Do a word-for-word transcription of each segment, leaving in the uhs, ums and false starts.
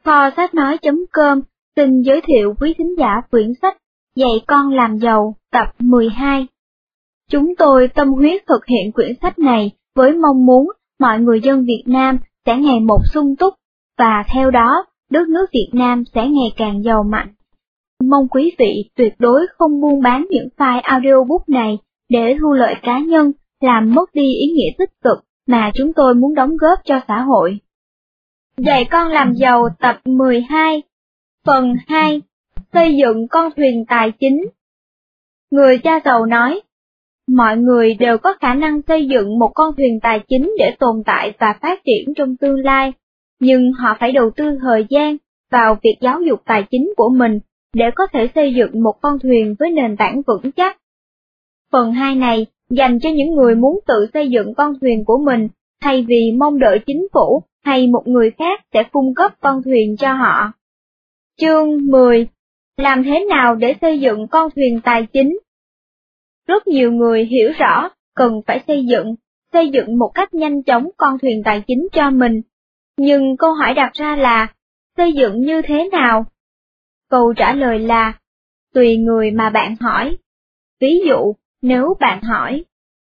Kho sách nói.com xin giới thiệu quý thính giả quyển sách Dạy con làm giàu tập mười hai. Chúng tôi tâm huyết thực hiện quyển sách này với mong muốn mọi người dân Việt Nam sẽ ngày một sung túc, và theo đó, đất nước Việt Nam sẽ ngày càng giàu mạnh. Mong quý vị tuyệt đối không buôn bán những file audiobook này để thu lợi cá nhân, làm mất đi ý nghĩa tích cực mà chúng tôi muốn đóng góp cho xã hội. Dạy con làm giàu tập mười hai. Phần hai. Xây dựng con thuyền tài chính. Người cha giàu nói, mọi người đều có khả năng xây dựng một con thuyền tài chính để tồn tại và phát triển trong tương lai, nhưng họ phải đầu tư thời gian vào việc giáo dục tài chính của mình để có thể xây dựng một con thuyền với nền tảng vững chắc. Phần hai này dành cho những người muốn tự xây dựng con thuyền của mình, thay vì mong đợi chính phủ hay một người khác sẽ cung cấp con thuyền cho họ. Chương mười. Làm thế nào để xây dựng con thuyền tài chính? Rất nhiều người hiểu rõ cần phải xây dựng, xây dựng một cách nhanh chóng con thuyền tài chính cho mình. Nhưng câu hỏi đặt ra là, xây dựng như thế nào? Câu trả lời là, tùy người mà bạn hỏi. Ví dụ, nếu bạn hỏi.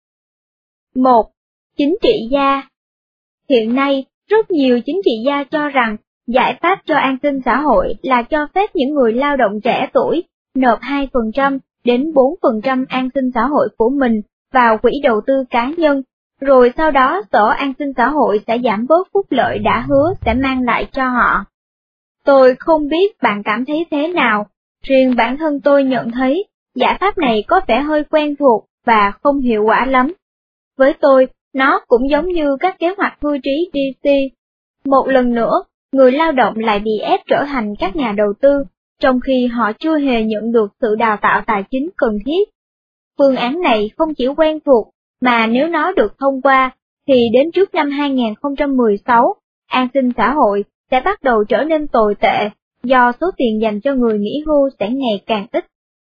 một. Chính trị gia. Hiện nay, rất nhiều chính trị gia cho rằng giải pháp cho an sinh xã hội là cho phép những người lao động trẻ tuổi nộp hai phần trăm đến bốn phần trăm an sinh xã hội của mình vào quỹ đầu tư cá nhân, rồi sau đó Sở An sinh xã hội sẽ giảm bớt phúc lợi đã hứa sẽ mang lại cho họ. Tôi không biết bạn cảm thấy thế nào, riêng bản thân tôi nhận thấy giải pháp này có vẻ hơi quen thuộc và không hiệu quả lắm. Với tôi, nó cũng giống như các kế hoạch hưu trí đê xê. Một lần nữa, người lao động lại bị ép trở thành các nhà đầu tư, trong khi họ chưa hề nhận được sự đào tạo tài chính cần thiết. Phương án này không chỉ quen thuộc, mà nếu nó được thông qua, thì đến trước năm hai nghìn không trăm mười sáu, an sinh xã hội sẽ bắt đầu trở nên tồi tệ, do số tiền dành cho người nghỉ hưu sẽ ngày càng ít.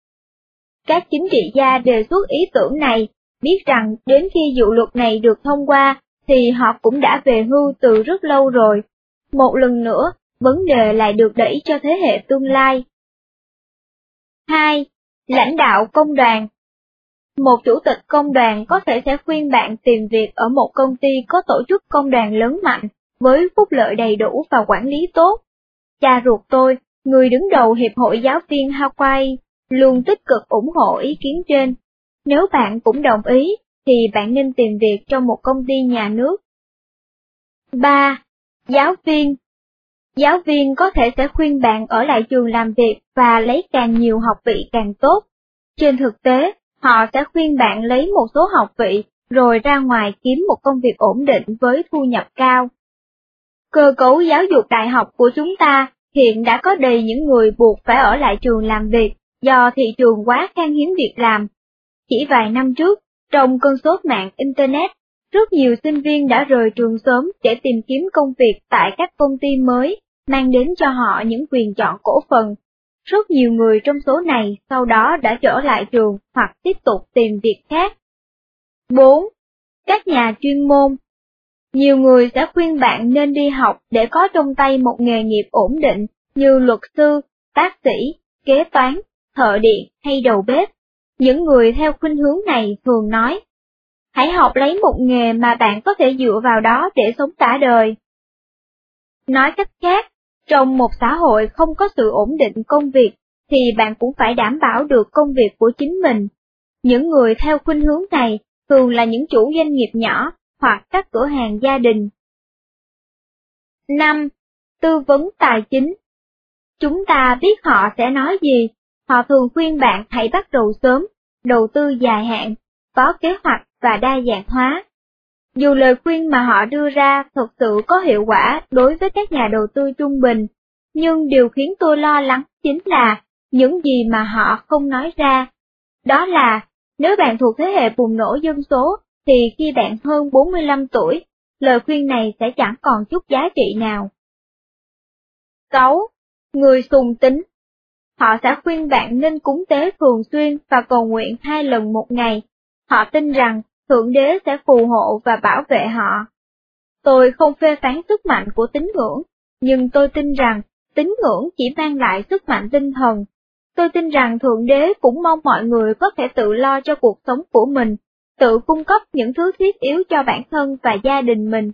Các chính trị gia đề xuất ý tưởng này, biết rằng đến khi dự luật này được thông qua, thì họ cũng đã về hưu từ rất lâu rồi. Một lần nữa, vấn đề lại được đẩy cho thế hệ tương lai. hai. Lãnh đạo công đoàn. Một chủ tịch công đoàn có thể sẽ khuyên bạn tìm việc ở một công ty có tổ chức công đoàn lớn mạnh, với phúc lợi đầy đủ và quản lý tốt. Cha ruột tôi, người đứng đầu Hiệp hội Giáo viên Hawaii, luôn tích cực ủng hộ ý kiến trên. Nếu bạn cũng đồng ý, thì bạn nên tìm việc trong một công ty nhà nước. ba. Giáo viên. Giáo viên có thể sẽ khuyên bạn ở lại trường làm việc và lấy càng nhiều học vị càng tốt. Trên thực tế, họ sẽ khuyên bạn lấy một số học vị, rồi ra ngoài kiếm một công việc ổn định với thu nhập cao. Cơ cấu giáo dục đại học của chúng ta hiện đã có đầy những người buộc phải ở lại trường làm việc, do thị trường quá khan hiếm việc làm. Chỉ vài năm trước, trong cơn sốt mạng Internet, rất nhiều sinh viên đã rời trường sớm để tìm kiếm công việc tại các công ty mới, mang đến cho họ những quyền chọn cổ phần. Rất nhiều người trong số này sau đó đã trở lại trường hoặc tiếp tục tìm việc khác. bốn. Các nhà chuyên môn. Nhiều người sẽ khuyên bạn nên đi học để có trong tay một nghề nghiệp ổn định như luật sư, bác sĩ, kế toán, thợ điện hay đầu bếp. Những người theo khuynh hướng này thường nói, hãy học lấy một nghề mà bạn có thể dựa vào đó để sống cả đời. Nói cách khác, trong một xã hội không có sự ổn định công việc, thì bạn cũng phải đảm bảo được công việc của chính mình. Những người theo khuynh hướng này thường là những chủ doanh nghiệp nhỏ hoặc các cửa hàng gia đình. năm. Tư vấn tài chính. Chúng ta biết họ sẽ nói gì. Họ thường khuyên bạn hãy bắt đầu sớm, đầu tư dài hạn, có kế hoạch và đa dạng hóa. Dù lời khuyên mà họ đưa ra thực sự có hiệu quả đối với các nhà đầu tư trung bình, nhưng điều khiến tôi lo lắng chính là những gì mà họ không nói ra. Đó là, nếu bạn thuộc thế hệ bùng nổ dân số, thì khi bạn hơn bốn mươi lăm tuổi, lời khuyên này sẽ chẳng còn chút giá trị nào. sáu. Người sùng tín. Họ sẽ khuyên bạn nên cúng tế thường xuyên và cầu nguyện hai lần một ngày. Họ tin rằng Thượng Đế sẽ phù hộ và bảo vệ họ. Tôi không phê phán sức mạnh của tín ngưỡng, nhưng tôi tin rằng tín ngưỡng chỉ mang lại sức mạnh tinh thần. Tôi tin rằng Thượng Đế cũng mong mọi người có thể tự lo cho cuộc sống của mình, tự cung cấp những thứ thiết yếu cho bản thân và gia đình mình.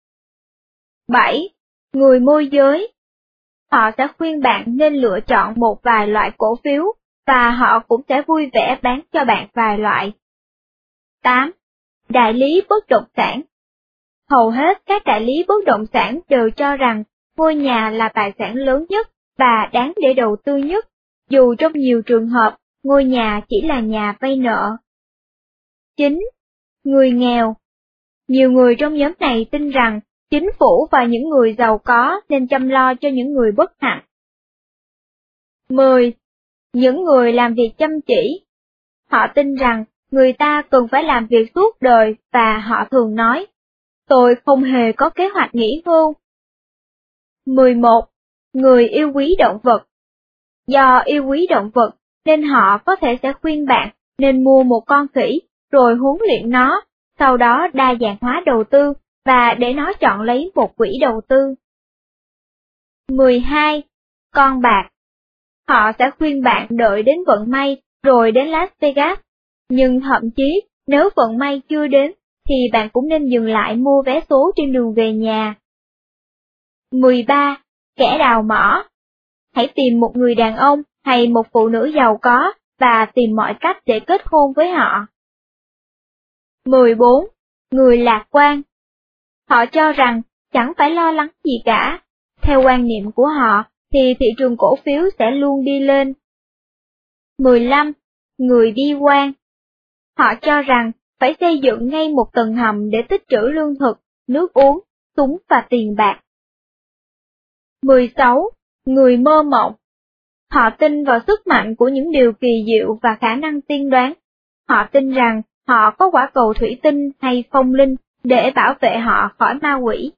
bảy. Người môi giới. Họ sẽ khuyên bạn nên lựa chọn một vài loại cổ phiếu, và họ cũng sẽ vui vẻ bán cho bạn vài loại. tám. Đại lý bất động sản. Hầu hết các đại lý bất động sản đều cho rằng ngôi nhà là tài sản lớn nhất và đáng để đầu tư nhất, dù trong nhiều trường hợp, ngôi nhà chỉ là nhà vay nợ. chín. Người nghèo. Nhiều người trong nhóm này tin rằng chính phủ và những người giàu có nên chăm lo cho những người bất hạnh. mười. Những người làm việc chăm chỉ. Họ tin rằng người ta cần phải làm việc suốt đời và họ thường nói, tôi không hề có kế hoạch nghỉ hưu. mười một. Người yêu quý động vật. Do yêu quý động vật nên họ có thể sẽ khuyên bạn nên mua một con khỉ rồi huấn luyện nó, sau đó đa dạng hóa đầu tư và để nó chọn lấy một quỹ đầu tư. mười hai. Con bạc. Họ sẽ khuyên bạn đợi đến vận may rồi đến Las Vegas, nhưng thậm chí nếu vận may chưa đến thì bạn cũng nên dừng lại mua vé số trên đường về nhà. mười ba. Kẻ đào mỏ. Hãy tìm một người đàn ông hay một phụ nữ giàu có và tìm mọi cách để kết hôn với họ. mười bốn. Người lạc quan. Họ cho rằng chẳng phải lo lắng gì cả. Theo quan niệm của họ thì thị trường cổ phiếu sẽ luôn đi lên. mười lăm. Người bi quan. Họ cho rằng phải xây dựng ngay một tầng hầm để tích trữ lương thực, nước uống, súng và tiền bạc. mười sáu. Người mơ mộng. Họ tin vào sức mạnh của những điều kỳ diệu và khả năng tiên đoán. Họ tin rằng họ có quả cầu thủy tinh hay phong linh để bảo vệ họ khỏi ma quỷ.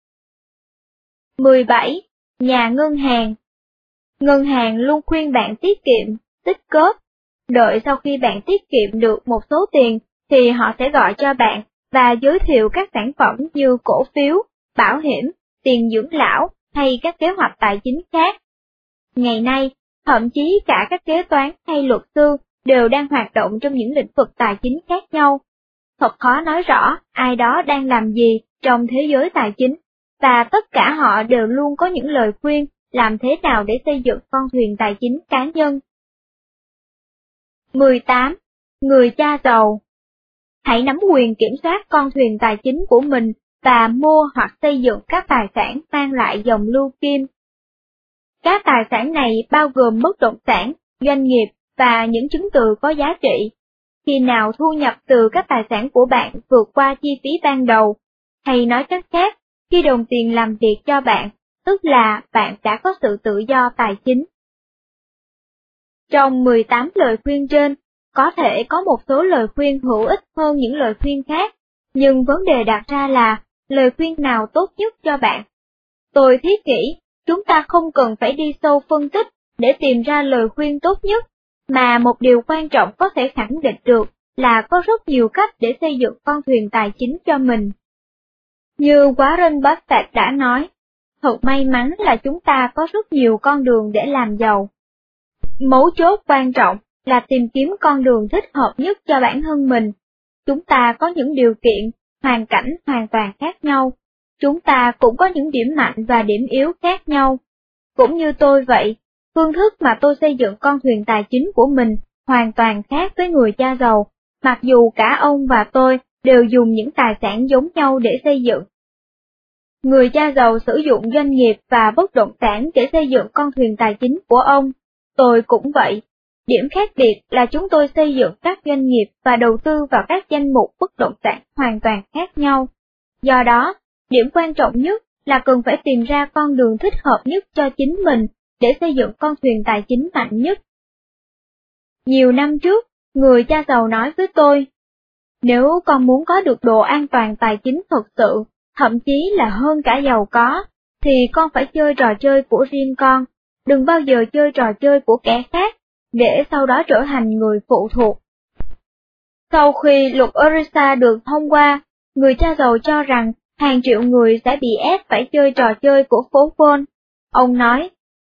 mười bảy. Nhà ngân hàng. Ngân hàng luôn khuyên bạn tiết kiệm, tích góp. Đợi sau khi bạn tiết kiệm được một số tiền thì họ sẽ gọi cho bạn và giới thiệu các sản phẩm như cổ phiếu, bảo hiểm, tiền dưỡng lão hay các kế hoạch tài chính khác. Ngày nay, thậm chí cả các kế toán hay luật sư đều đang hoạt động trong những lĩnh vực tài chính khác nhau. Thật khó nói rõ ai đó đang làm gì trong thế giới tài chính, và tất cả họ đều luôn có những lời khuyên làm thế nào để xây dựng con thuyền tài chính cá nhân. mười tám. Người cha giàu. Hãy nắm quyền kiểm soát con thuyền tài chính của mình và mua hoặc xây dựng các tài sản mang lại dòng lưu kim. Các tài sản này bao gồm bất động sản, doanh nghiệp và những chứng từ có giá trị. Khi nào thu nhập từ các tài sản của bạn vượt qua chi phí ban đầu, hay nói cách khác, khi đồng tiền làm việc cho bạn, tức là bạn đã có sự tự do tài chính. Trong mười tám lời khuyên trên, có thể có một số lời khuyên hữu ích hơn những lời khuyên khác, nhưng vấn đề đặt ra là lời khuyên nào tốt nhất cho bạn. Tôi thiết nghĩ, chúng ta không cần phải đi sâu phân tích để tìm ra lời khuyên tốt nhất, mà một điều quan trọng có thể khẳng định được là có rất nhiều cách để xây dựng con thuyền tài chính cho mình. Như Warren Buffett đã nói, thật may mắn là chúng ta có rất nhiều con đường để làm giàu. Mấu chốt quan trọng là tìm kiếm con đường thích hợp nhất cho bản thân mình. Chúng ta có những điều kiện, hoàn cảnh hoàn toàn khác nhau. Chúng ta cũng có những điểm mạnh và điểm yếu khác nhau. Cũng như tôi vậy, phương thức mà tôi xây dựng con thuyền tài chính của mình hoàn toàn khác với người cha giàu, mặc dù cả ông và tôi đều dùng những tài sản giống nhau để xây dựng. Người cha giàu sử dụng doanh nghiệp và bất động sản để xây dựng con thuyền tài chính của ông. Tôi cũng vậy. Điểm khác biệt là chúng tôi xây dựng các doanh nghiệp và đầu tư vào các danh mục bất động sản hoàn toàn khác nhau. Do đó, điểm quan trọng nhất là cần phải tìm ra con đường thích hợp nhất cho chính mình để xây dựng con thuyền tài chính mạnh nhất. Nhiều năm trước, người cha giàu nói với tôi, nếu con muốn có được độ an toàn tài chính thực sự, thậm chí là hơn cả giàu có, thì con phải chơi trò chơi của riêng con, đừng bao giờ chơi trò chơi của kẻ khác, để sau đó trở thành người phụ thuộc. Sau khi luật Orisa được thông qua, người cha giàu cho rằng hàng triệu người sẽ bị ép phải chơi trò chơi của phố Wall. Ông nói,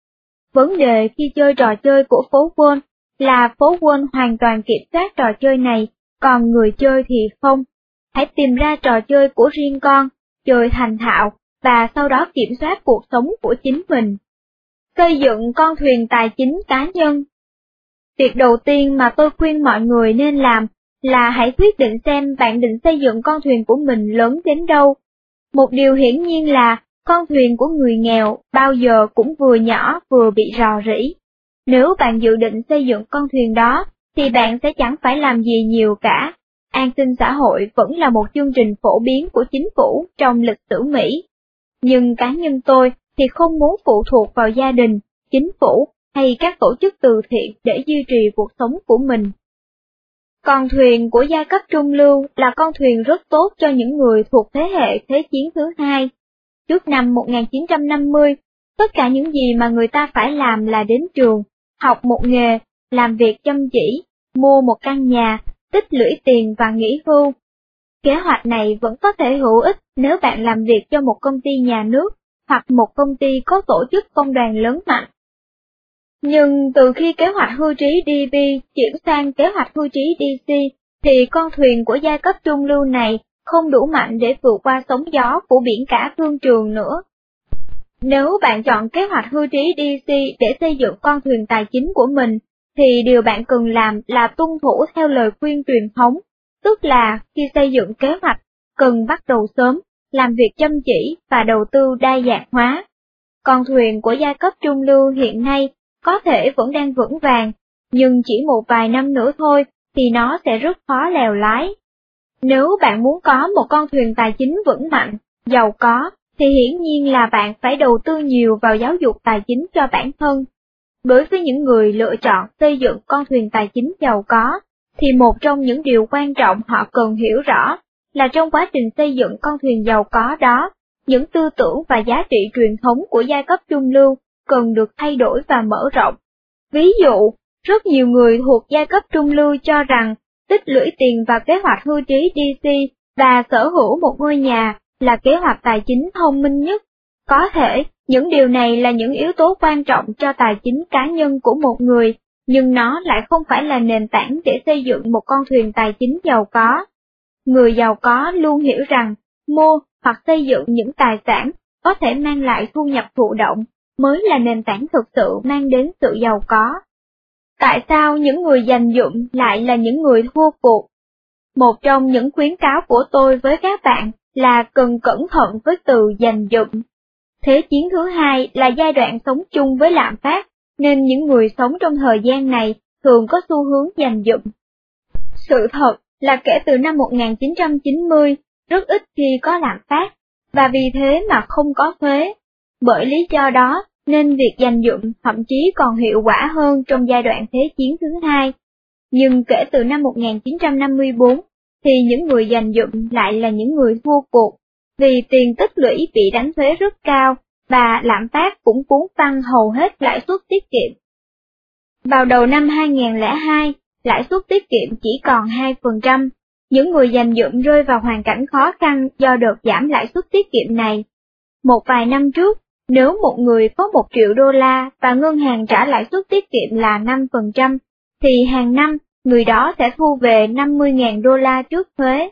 Vấn đề khi chơi trò chơi của phố Wall là phố Wall hoàn toàn kiểm soát trò chơi này, còn người chơi thì không. Hãy tìm ra trò chơi của riêng con, chơi thành thạo, và sau đó kiểm soát cuộc sống của chính mình. Xây dựng con thuyền tài chính cá nhân. Việc đầu tiên mà tôi khuyên mọi người nên làm là hãy quyết định xem bạn định xây dựng con thuyền của mình lớn đến đâu. Một điều hiển nhiên là con thuyền của người nghèo bao giờ cũng vừa nhỏ vừa bị rò rỉ. Nếu bạn dự định xây dựng con thuyền đó, thì bạn sẽ chẳng phải làm gì nhiều cả. An sinh xã hội vẫn là một chương trình phổ biến của chính phủ trong lịch sử Mỹ. Nhưng cá nhân tôi thì không muốn phụ thuộc vào gia đình, chính phủ hay các tổ chức từ thiện để duy trì cuộc sống của mình. Con thuyền của giai cấp trung lưu là con thuyền rất tốt cho những người thuộc thế hệ Thế chiến thứ hai. Trước năm một nghìn chín trăm năm mươi, tất cả những gì mà người ta phải làm là đến trường, học một nghề, làm việc chăm chỉ, mua một căn nhà, tích lũy tiền và nghỉ hưu. Kế hoạch này vẫn có thể hữu ích nếu bạn làm việc cho một công ty nhà nước hoặc một công ty có tổ chức công đoàn lớn mạnh. Nhưng từ khi kế hoạch hưu trí đê bê chuyển sang kế hoạch hưu trí đê xê, thì con thuyền của giai cấp trung lưu này không đủ mạnh để vượt qua sóng gió của biển cả thương trường nữa. Nếu bạn chọn kế hoạch hưu trí đê xê để xây dựng con thuyền tài chính của mình, thì điều bạn cần làm là tuân thủ theo lời khuyên truyền thống, tức là khi xây dựng kế hoạch, cần bắt đầu sớm, làm việc chăm chỉ và đầu tư đa dạng hóa. Con thuyền của giai cấp trung lưu hiện nay có thể vẫn đang vững vàng, nhưng chỉ một vài năm nữa thôi thì nó sẽ rất khó lèo lái. Nếu bạn muốn có một con thuyền tài chính vững mạnh, giàu có, thì hiển nhiên là bạn phải đầu tư nhiều vào giáo dục tài chính cho bản thân. Đối với những người lựa chọn xây dựng con thuyền tài chính giàu có, thì một trong những điều quan trọng họ cần hiểu rõ là trong quá trình xây dựng con thuyền giàu có đó, những tư tưởng và giá trị truyền thống của giai cấp trung lưu cần được thay đổi và mở rộng. Ví dụ, rất nhiều người thuộc giai cấp trung lưu cho rằng tích lũy tiền vào kế hoạch hưu trí đê xê và sở hữu một ngôi nhà là kế hoạch tài chính thông minh nhất. Có thể, những điều này là những yếu tố quan trọng cho tài chính cá nhân của một người, nhưng nó lại không phải là nền tảng để xây dựng một con thuyền tài chính giàu có. Người giàu có luôn hiểu rằng, mua hoặc xây dựng những tài sản có thể mang lại thu nhập thụ động, mới là nền tảng thực sự mang đến sự giàu có. Tại sao những người dành dụm lại là những người thua cuộc? Một trong những khuyến cáo của tôi với các bạn là cần cẩn thận với từ dành dụm. Thế chiến thứ hai là giai đoạn sống chung với lạm phát, nên những người sống trong thời gian này thường có xu hướng dành dụm. Sự thật là kể từ năm một nghìn chín trăm chín mươi, rất ít khi có lạm phát, và vì thế mà không có thuế. Bởi lý do đó, nên việc dành dụm thậm chí còn hiệu quả hơn trong giai đoạn Thế chiến thứ hai. Nhưng kể từ năm một nghìn chín trăm năm mươi tư, thì những người dành dụm lại là những người thua cuộc, vì tiền tích lũy bị đánh thuế rất cao, và lạm phát cũng cuốn tăng hầu hết lãi suất tiết kiệm. Vào đầu năm hai nghìn không trăm lẻ hai, lãi suất tiết kiệm chỉ còn hai phần trăm, những người dành dụm rơi vào hoàn cảnh khó khăn do đợt giảm lãi suất tiết kiệm này. Một vài năm trước, nếu một người có một triệu đô la và ngân hàng trả lãi suất tiết kiệm là năm phần trăm, thì hàng năm, người đó sẽ thu về năm mươi nghìn đô la trước thuế.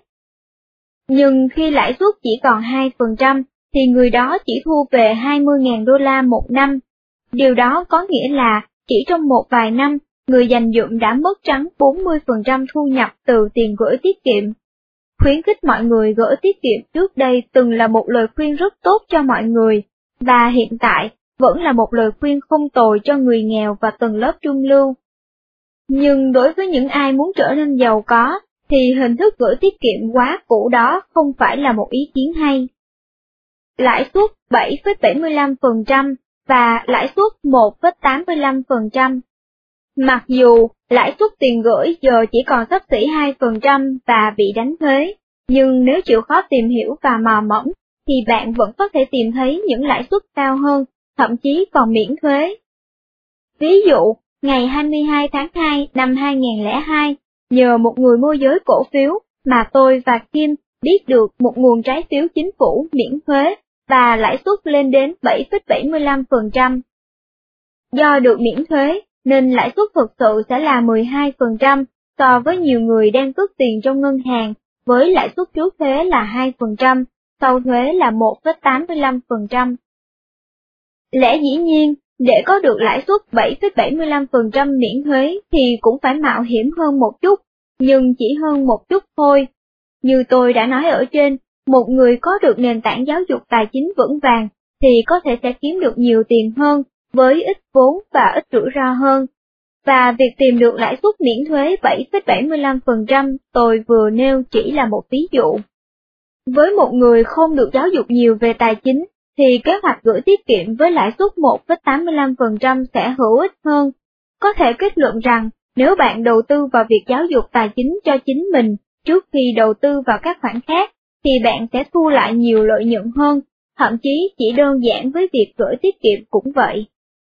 Nhưng khi lãi suất chỉ còn hai phần trăm, thì người đó chỉ thu về hai mươi nghìn đô la một năm. Điều đó có nghĩa là, chỉ trong một vài năm, người dành dụm đã mất trắng bốn mươi phần trăm thu nhập từ tiền gửi tiết kiệm. Khuyến khích mọi người gửi tiết kiệm trước đây từng là một lời khuyên rất tốt cho mọi người, và hiện tại vẫn là một lời khuyên không tồi cho người nghèo và tầng lớp trung lưu. Nhưng đối với những ai muốn trở nên giàu có, thì hình thức gửi tiết kiệm quá cũ đó không phải là một ý kiến hay. Lãi suất bảy phẩy bảy mươi lăm phần trăm và lãi suất một phẩy tám mươi lăm phần trăm. Mặc dù lãi suất tiền gửi giờ chỉ còn xấp xỉ hai phần trăm và bị đánh thuế, nhưng nếu chịu khó tìm hiểu và mò mẫm, thì bạn vẫn có thể tìm thấy những lãi suất cao hơn, thậm chí còn miễn thuế. Ví dụ, ngày hai mươi hai tháng hai năm hai nghìn không trăm lẻ hai, nhờ một người môi giới cổ phiếu mà tôi và Kim biết được một nguồn trái phiếu chính phủ miễn thuế và lãi suất lên đến bảy phẩy bảy mươi lăm phần trăm. Do được miễn thuế, nên lãi suất thực sự sẽ là mười hai phần trăm so với nhiều người đang cất tiền trong ngân hàng, với lãi suất trước thuế là hai phần trăm, sau thuế là một phẩy tám mươi lăm phần trăm. Lẽ dĩ nhiên, để có được lãi suất bảy phẩy bảy mươi lăm phần trăm miễn thuế thì cũng phải mạo hiểm hơn một chút, nhưng chỉ hơn một chút thôi. Như tôi đã nói ở trên, một người có được nền tảng giáo dục tài chính vững vàng thì có thể sẽ kiếm được nhiều tiền hơn, với ít vốn và ít rủi ro hơn. Và việc tìm được lãi suất miễn thuế bảy phẩy bảy mươi lăm phần trăm tôi vừa nêu chỉ là một ví dụ. Với một người không được giáo dục nhiều về tài chính, thì kế hoạch gửi tiết kiệm với lãi suất một phẩy tám mươi lăm phần trăm sẽ hữu ích hơn. Có thể kết luận rằng, nếu bạn đầu tư vào việc giáo dục tài chính cho chính mình trước khi đầu tư vào các khoản khác, thì bạn sẽ thu lại nhiều lợi nhuận hơn, thậm chí chỉ đơn giản với việc gửi tiết kiệm cũng vậy.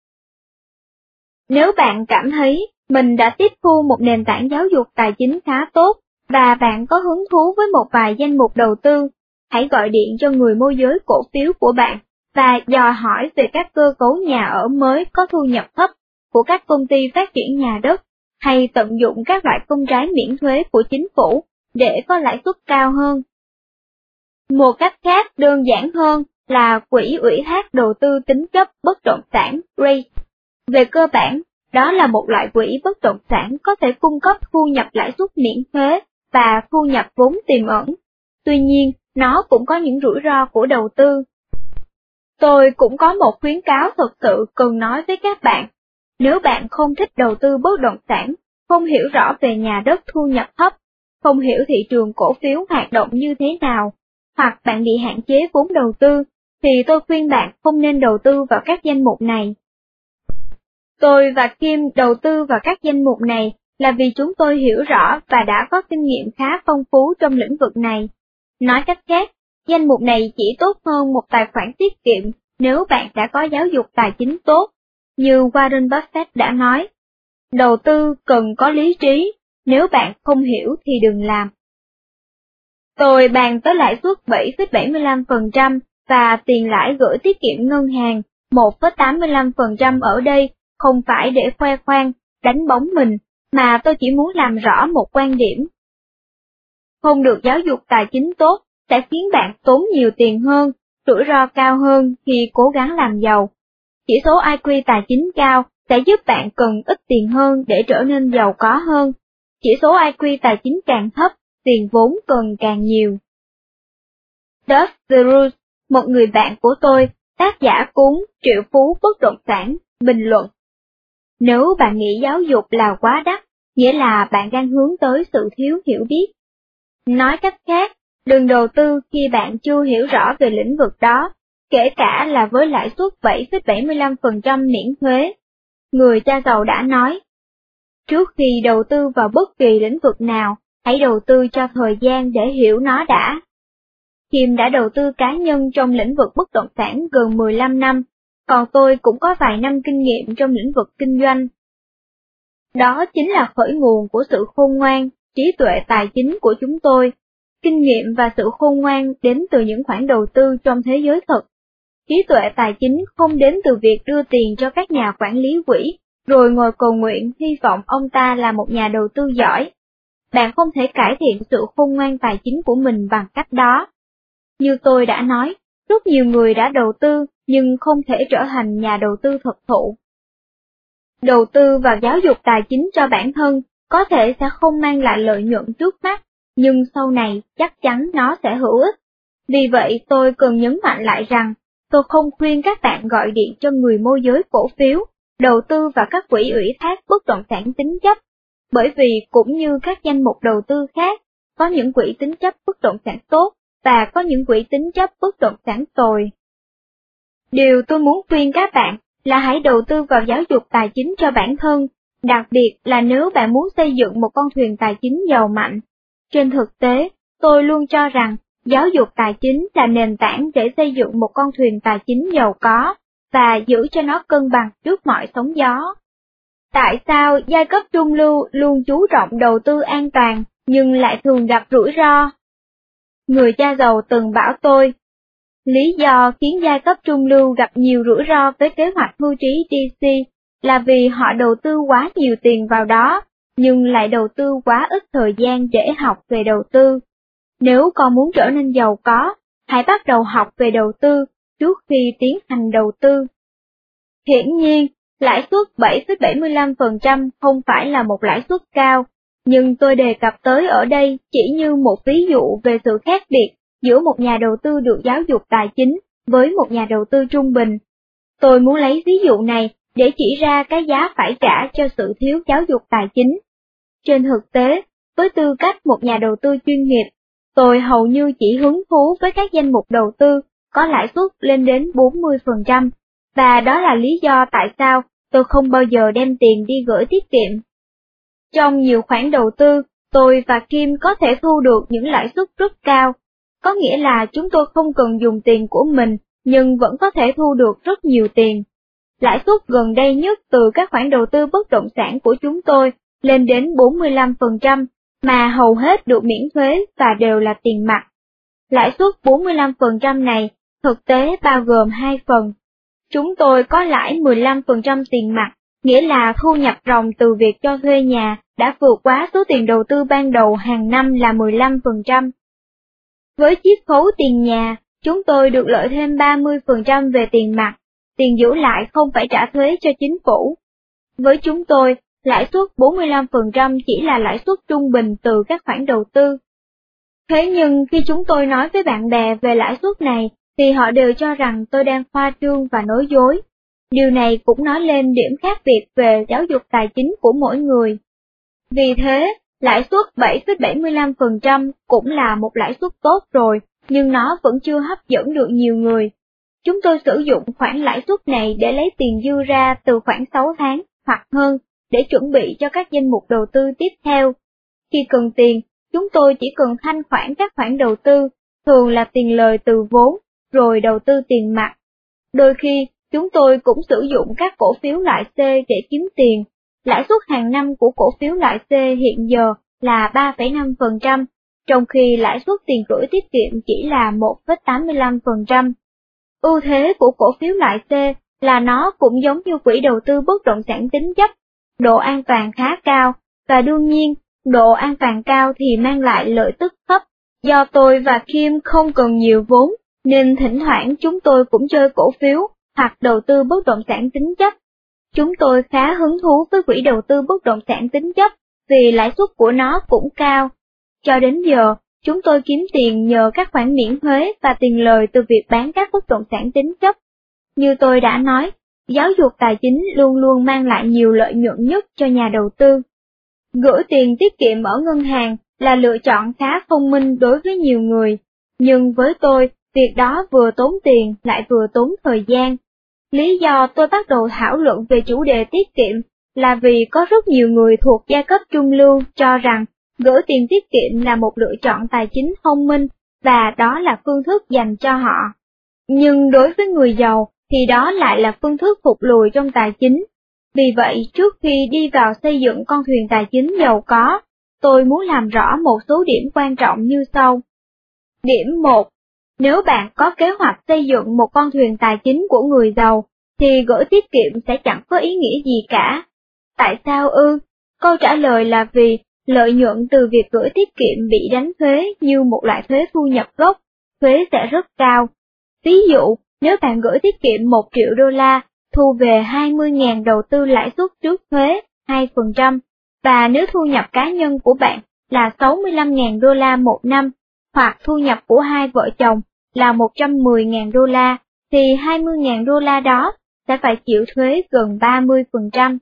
Nếu bạn cảm thấy mình đã tiếp thu một nền tảng giáo dục tài chính khá tốt, và bạn có hứng thú với một vài danh mục đầu tư, hãy gọi điện cho người môi giới cổ phiếu của bạn và dò hỏi về các cơ cấu nhà ở mới có thu nhập thấp của các công ty phát triển nhà đất, hay tận dụng các loại công trái miễn thuế của chính phủ để có lãi suất cao hơn. Một cách khác đơn giản hơn là quỹ ủy thác đầu tư tín chấp bất động sản rờ e i tê. Về cơ bản, đó là một loại quỹ bất động sản có thể cung cấp thu nhập lãi suất miễn thuế và thu nhập vốn tiềm ẩn. Tuy nhiên, nó cũng có những rủi ro của đầu tư. Tôi cũng có một khuyến cáo thật sự cần nói với các bạn. Nếu bạn không thích đầu tư bất động sản, không hiểu rõ về nhà đất thu nhập thấp, không hiểu thị trường cổ phiếu hoạt động như thế nào, hoặc bạn bị hạn chế vốn đầu tư, thì tôi khuyên bạn không nên đầu tư vào các danh mục này. Tôi và Kim đầu tư vào các danh mục này là vì chúng tôi hiểu rõ và đã có kinh nghiệm khá phong phú trong lĩnh vực này. Nói cách khác, danh mục này chỉ tốt hơn một tài khoản tiết kiệm nếu bạn đã có giáo dục tài chính tốt. Như Warren Buffett đã nói, đầu tư cần có lý trí, nếu bạn không hiểu thì đừng làm. Tôi bàn tới lãi suất bảy phẩy bảy mươi lăm phần trăm và tiền lãi gửi tiết kiệm ngân hàng một phẩy tám mươi lăm phần trăm ở đây không phải để khoe khoang, đánh bóng mình, mà tôi chỉ muốn làm rõ một quan điểm. Không được giáo dục tài chính tốt sẽ khiến bạn tốn nhiều tiền hơn, rủi ro cao hơn khi cố gắng làm giàu. Chỉ số i kiu tài chính cao sẽ giúp bạn cần ít tiền hơn để trở nên giàu có hơn. Chỉ số i kiu tài chính càng thấp, tiền vốn cần càng nhiều. Doug Theroux, một người bạn của tôi, tác giả cuốn Triệu phú bất động sản, bình luận. Nếu bạn nghĩ giáo dục là quá đắt, nghĩa là bạn đang hướng tới sự thiếu hiểu biết. Nói cách khác, đừng đầu tư khi bạn chưa hiểu rõ về lĩnh vực đó, kể cả là với lãi suất bảy phẩy bảy mươi lăm phần trăm miễn thuế. Người cha giàu đã nói, trước khi đầu tư vào bất kỳ lĩnh vực nào, hãy đầu tư cho thời gian để hiểu nó đã. Kim đã đầu tư cá nhân trong lĩnh vực bất động sản gần mười lăm năm, còn tôi cũng có vài năm kinh nghiệm trong lĩnh vực kinh doanh. Đó chính là khởi nguồn của sự khôn ngoan, trí tuệ tài chính của chúng tôi. Kinh nghiệm và sự khôn ngoan đến từ những khoản đầu tư trong thế giới thật. Trí tuệ tài chính không đến từ việc đưa tiền cho các nhà quản lý quỹ, rồi ngồi cầu nguyện hy vọng ông ta là một nhà đầu tư giỏi. Bạn không thể cải thiện sự khôn ngoan tài chính của mình bằng cách đó. Như tôi đã nói, rất nhiều người đã đầu tư nhưng không thể trở thành nhà đầu tư thực thụ. Đầu tư vào giáo dục tài chính cho bản thân có thể sẽ không mang lại lợi nhuận trước mắt, nhưng sau này chắc chắn nó sẽ hữu ích. Vì vậy tôi cần nhấn mạnh lại rằng, tôi không khuyên các bạn gọi điện cho người môi giới cổ phiếu, đầu tư vào các quỹ ủy thác bất động sản tín chấp, bởi vì cũng như các danh mục đầu tư khác, có những quỹ tín chấp bất động sản tốt và có những quỹ tín chấp bất động sản tồi. Điều tôi muốn khuyên các bạn là hãy đầu tư vào giáo dục tài chính cho bản thân, đặc biệt là nếu bạn muốn xây dựng một con thuyền tài chính giàu mạnh. Trên thực tế, tôi luôn cho rằng giáo dục tài chính là nền tảng để xây dựng một con thuyền tài chính giàu có, và giữ cho nó cân bằng trước mọi sóng gió. Tại sao giai cấp trung lưu luôn chú trọng đầu tư an toàn, nhưng lại thường gặp rủi ro? Người cha giàu từng bảo tôi, lý do khiến giai cấp trung lưu gặp nhiều rủi ro với kế hoạch hưu trí đê xê là vì họ đầu tư quá nhiều tiền vào đó, nhưng lại đầu tư quá ít thời gian để học về đầu tư. Nếu con muốn trở nên giàu có, hãy bắt đầu học về đầu tư trước khi tiến hành đầu tư. Hiển nhiên, lãi suất bảy phẩy bảy mươi lăm phần trăm không phải là một lãi suất cao, nhưng tôi đề cập tới ở đây chỉ như một ví dụ về sự khác biệt giữa một nhà đầu tư được giáo dục tài chính với một nhà đầu tư trung bình. Tôi muốn lấy ví dụ này để chỉ ra cái giá phải trả cho sự thiếu giáo dục tài chính. Trên thực tế, với tư cách một nhà đầu tư chuyên nghiệp, tôi hầu như chỉ hứng thú với các danh mục đầu tư có lãi suất lên đến bốn mươi phần trăm, và đó là lý do tại sao tôi không bao giờ đem tiền đi gửi tiết kiệm. Trong nhiều khoản đầu tư, tôi và Kim có thể thu được những lãi suất rất cao, có nghĩa là chúng tôi không cần dùng tiền của mình nhưng vẫn có thể thu được rất nhiều tiền. Lãi suất gần đây nhất từ các khoản đầu tư bất động sản của chúng tôi lên đến bốn mươi lăm phần trăm, mà hầu hết được miễn thuế và đều là tiền mặt. Lãi suất bốn mươi lăm phần trăm này thực tế bao gồm hai phần. Chúng tôi có lãi mười lăm phần trăm tiền mặt, nghĩa là thu nhập ròng từ việc cho thuê nhà đã vượt quá số tiền đầu tư ban đầu hàng năm là mười lăm phần trăm. Với chiết khấu tiền nhà, chúng tôi được lợi thêm ba mươi phần trăm về tiền mặt, tiền giữ lại không phải trả thuế cho chính phủ. Với chúng tôi, lãi suất bốn mươi lăm phần trăm chỉ là lãi suất trung bình từ các khoản đầu tư. Thế nhưng khi chúng tôi nói với bạn bè về lãi suất này, thì họ đều cho rằng tôi đang khoa trương và nói dối. Điều này cũng nói lên điểm khác biệt về giáo dục tài chính của mỗi người. Vì thế, lãi suất bảy phẩy bảy mươi lăm phần trăm cũng là một lãi suất tốt rồi, nhưng nó vẫn chưa hấp dẫn được nhiều người. Chúng tôi sử dụng khoản lãi suất này để lấy tiền dư ra từ khoảng sáu tháng hoặc hơn để chuẩn bị cho các danh mục đầu tư tiếp theo. Khi cần tiền, chúng tôi chỉ cần thanh khoản các khoản đầu tư, thường là tiền lời từ vốn, rồi đầu tư tiền mặt. Đôi khi, chúng tôi cũng sử dụng các cổ phiếu loại C để kiếm tiền. Lãi suất hàng năm của cổ phiếu loại C hiện giờ là ba phẩy năm phần trăm, trong khi lãi suất tiền gửi tiết kiệm chỉ là một phẩy tám mươi lăm phần trăm. Ưu thế của cổ phiếu loại C là nó cũng giống như quỹ đầu tư bất động sản tín chấp, độ an toàn khá cao, và đương nhiên, độ an toàn cao thì mang lại lợi tức thấp. Do tôi và Kim không cần nhiều vốn, nên thỉnh thoảng chúng tôi cũng chơi cổ phiếu hoặc đầu tư bất động sản tín chấp. Chúng tôi khá hứng thú với quỹ đầu tư bất động sản tín chấp vì lãi suất của nó cũng cao. Cho đến giờ, chúng tôi kiếm tiền nhờ các khoản miễn thuế và tiền lời từ việc bán các bất động sản tín chấp. Như tôi đã nói, giáo dục tài chính luôn luôn mang lại nhiều lợi nhuận nhất cho nhà đầu tư. Gửi tiền tiết kiệm ở ngân hàng là lựa chọn khá thông minh đối với nhiều người, nhưng với tôi, việc đó vừa tốn tiền lại vừa tốn thời gian. Lý do tôi bắt đầu thảo luận về chủ đề tiết kiệm là vì có rất nhiều người thuộc giai cấp trung lưu cho rằng gửi tiền tiết kiệm là một lựa chọn tài chính thông minh và đó là phương thức dành cho họ. Nhưng đối với người giàu thì đó lại là phương thức thụt lùi trong tài chính. Vì vậy, trước khi đi vào xây dựng con thuyền tài chính giàu có, tôi muốn làm rõ một số điểm quan trọng như sau. Điểm một. Nếu bạn có kế hoạch xây dựng một con thuyền tài chính của người giàu, thì gửi tiết kiệm sẽ chẳng có ý nghĩa gì cả. Tại sao ư? Câu trả lời là vì lợi nhuận từ việc gửi tiết kiệm bị đánh thuế như một loại thuế thu nhập gốc, thuế sẽ rất cao. Ví dụ, nếu bạn gửi tiết kiệm một triệu đô la, thu về hai mươi nghìn đầu tư lãi suất trước thuế hai phần trăm, và nếu thu nhập cá nhân của bạn là sáu mươi lăm nghìn đô la một năm, hoặc thu nhập của hai vợ chồng là một trăm mười nghìn đô la, thì hai mươi nghìn đô la đó sẽ phải chịu thuế gần ba mươi phần trăm.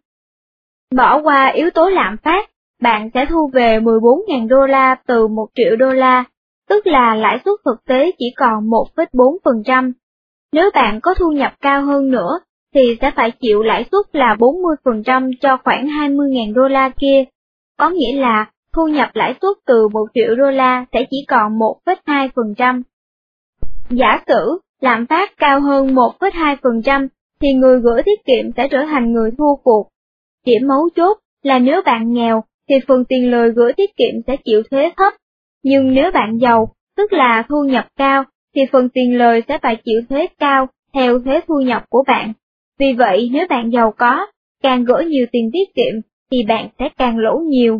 Bỏ qua yếu tố lạm phát, bạn sẽ thu về mười bốn nghìn đô la từ một triệu đô la, tức là lãi suất thực tế chỉ còn một phẩy bốn phần trăm. Nếu bạn có thu nhập cao hơn nữa, thì sẽ phải chịu lãi suất là bốn mươi phần trăm cho khoảng hai mươi nghìn đô la kia, có nghĩa là thu nhập lãi suất từ một triệu đô la sẽ chỉ còn một phẩy hai phần trăm. Giả sử lạm phát cao hơn một phẩy hai phần trăm thì người gửi tiết kiệm sẽ trở thành người thua cuộc. Điểm mấu chốt là nếu bạn nghèo thì phần tiền lời gửi tiết kiệm sẽ chịu thuế thấp, nhưng nếu bạn giàu, tức là thu nhập cao, thì phần tiền lời sẽ phải chịu thuế cao theo thuế thu nhập của bạn. Vì vậy nếu bạn giàu có, càng gửi nhiều tiền tiết kiệm thì bạn sẽ càng lỗ nhiều.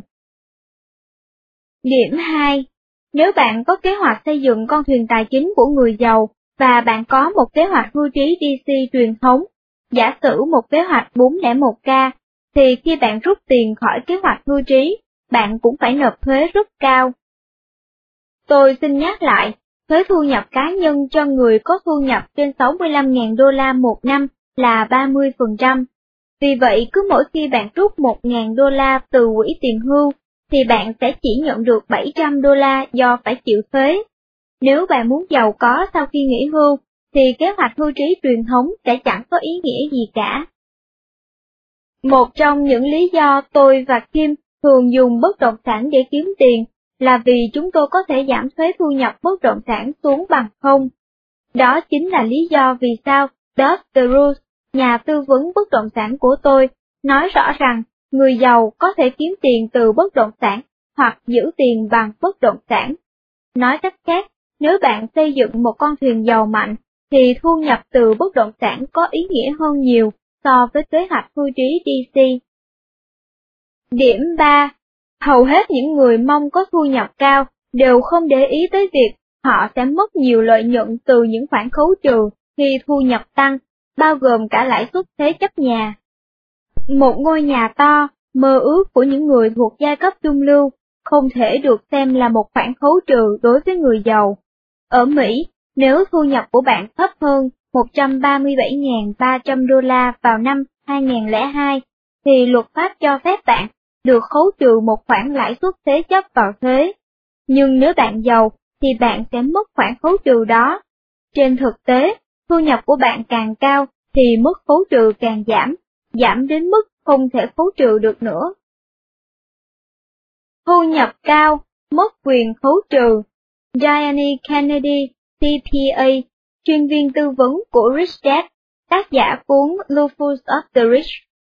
Điểm hai. Nếu bạn có kế hoạch xây dựng con thuyền tài chính của người giàu, và bạn có một kế hoạch hưu trí đê xê truyền thống, giả sử một kế hoạch bốn không một k, thì khi bạn rút tiền khỏi kế hoạch hưu trí, bạn cũng phải nộp thuế rất cao. Tôi xin nhắc lại, thuế thu nhập cá nhân cho người có thu nhập trên sáu mươi lăm nghìn đô la một năm là ba mươi phần trăm. Vì vậy, cứ mỗi khi bạn rút một nghìn đô la từ quỹ tiền hưu, thì bạn sẽ chỉ nhận được bảy trăm đô la do phải chịu thuế. Nếu bạn muốn giàu có sau khi nghỉ hưu, thì kế hoạch hưu trí truyền thống sẽ chẳng có ý nghĩa gì cả. Một trong những lý do tôi và Kim thường dùng bất động sản để kiếm tiền là vì chúng tôi có thể giảm thuế thu nhập bất động sản xuống bằng không. Đó chính là lý do vì sao Doug Drews, nhà tư vấn bất động sản của tôi, nói rõ rằng người giàu có thể kiếm tiền từ bất động sản hoặc giữ tiền bằng bất động sản. Nói cách khác, nếu bạn xây dựng một con thuyền giàu mạnh, thì thu nhập từ bất động sản có ý nghĩa hơn nhiều so với kế hoạch hưu trí đê xê. Điểm ba. Hầu hết những người mong có thu nhập cao đều không để ý tới việc họ sẽ mất nhiều lợi nhuận từ những khoản khấu trừ khi thu nhập tăng, bao gồm cả lãi suất thế chấp nhà. Một ngôi nhà to, mơ ước của những người thuộc giai cấp trung lưu, không thể được xem là một khoản khấu trừ đối với người giàu. Ở Mỹ, nếu thu nhập của bạn thấp hơn một trăm ba mươi bảy nghìn ba trăm đô la vào năm hai nghìn không trăm lẻ hai, thì luật pháp cho phép bạn được khấu trừ một khoản lãi suất thế chấp vào thuế. Nhưng nếu bạn giàu, thì bạn sẽ mất khoản khấu trừ đó. Trên thực tế, thu nhập của bạn càng cao, thì mức khấu trừ càng giảm, giảm đến mức không thể khấu trừ được nữa. Thu nhập cao, mất quyền khấu trừ. Diane Kennedy, C P A, chuyên viên tư vấn của Rich Dad, tác giả cuốn Lufus of the Rich.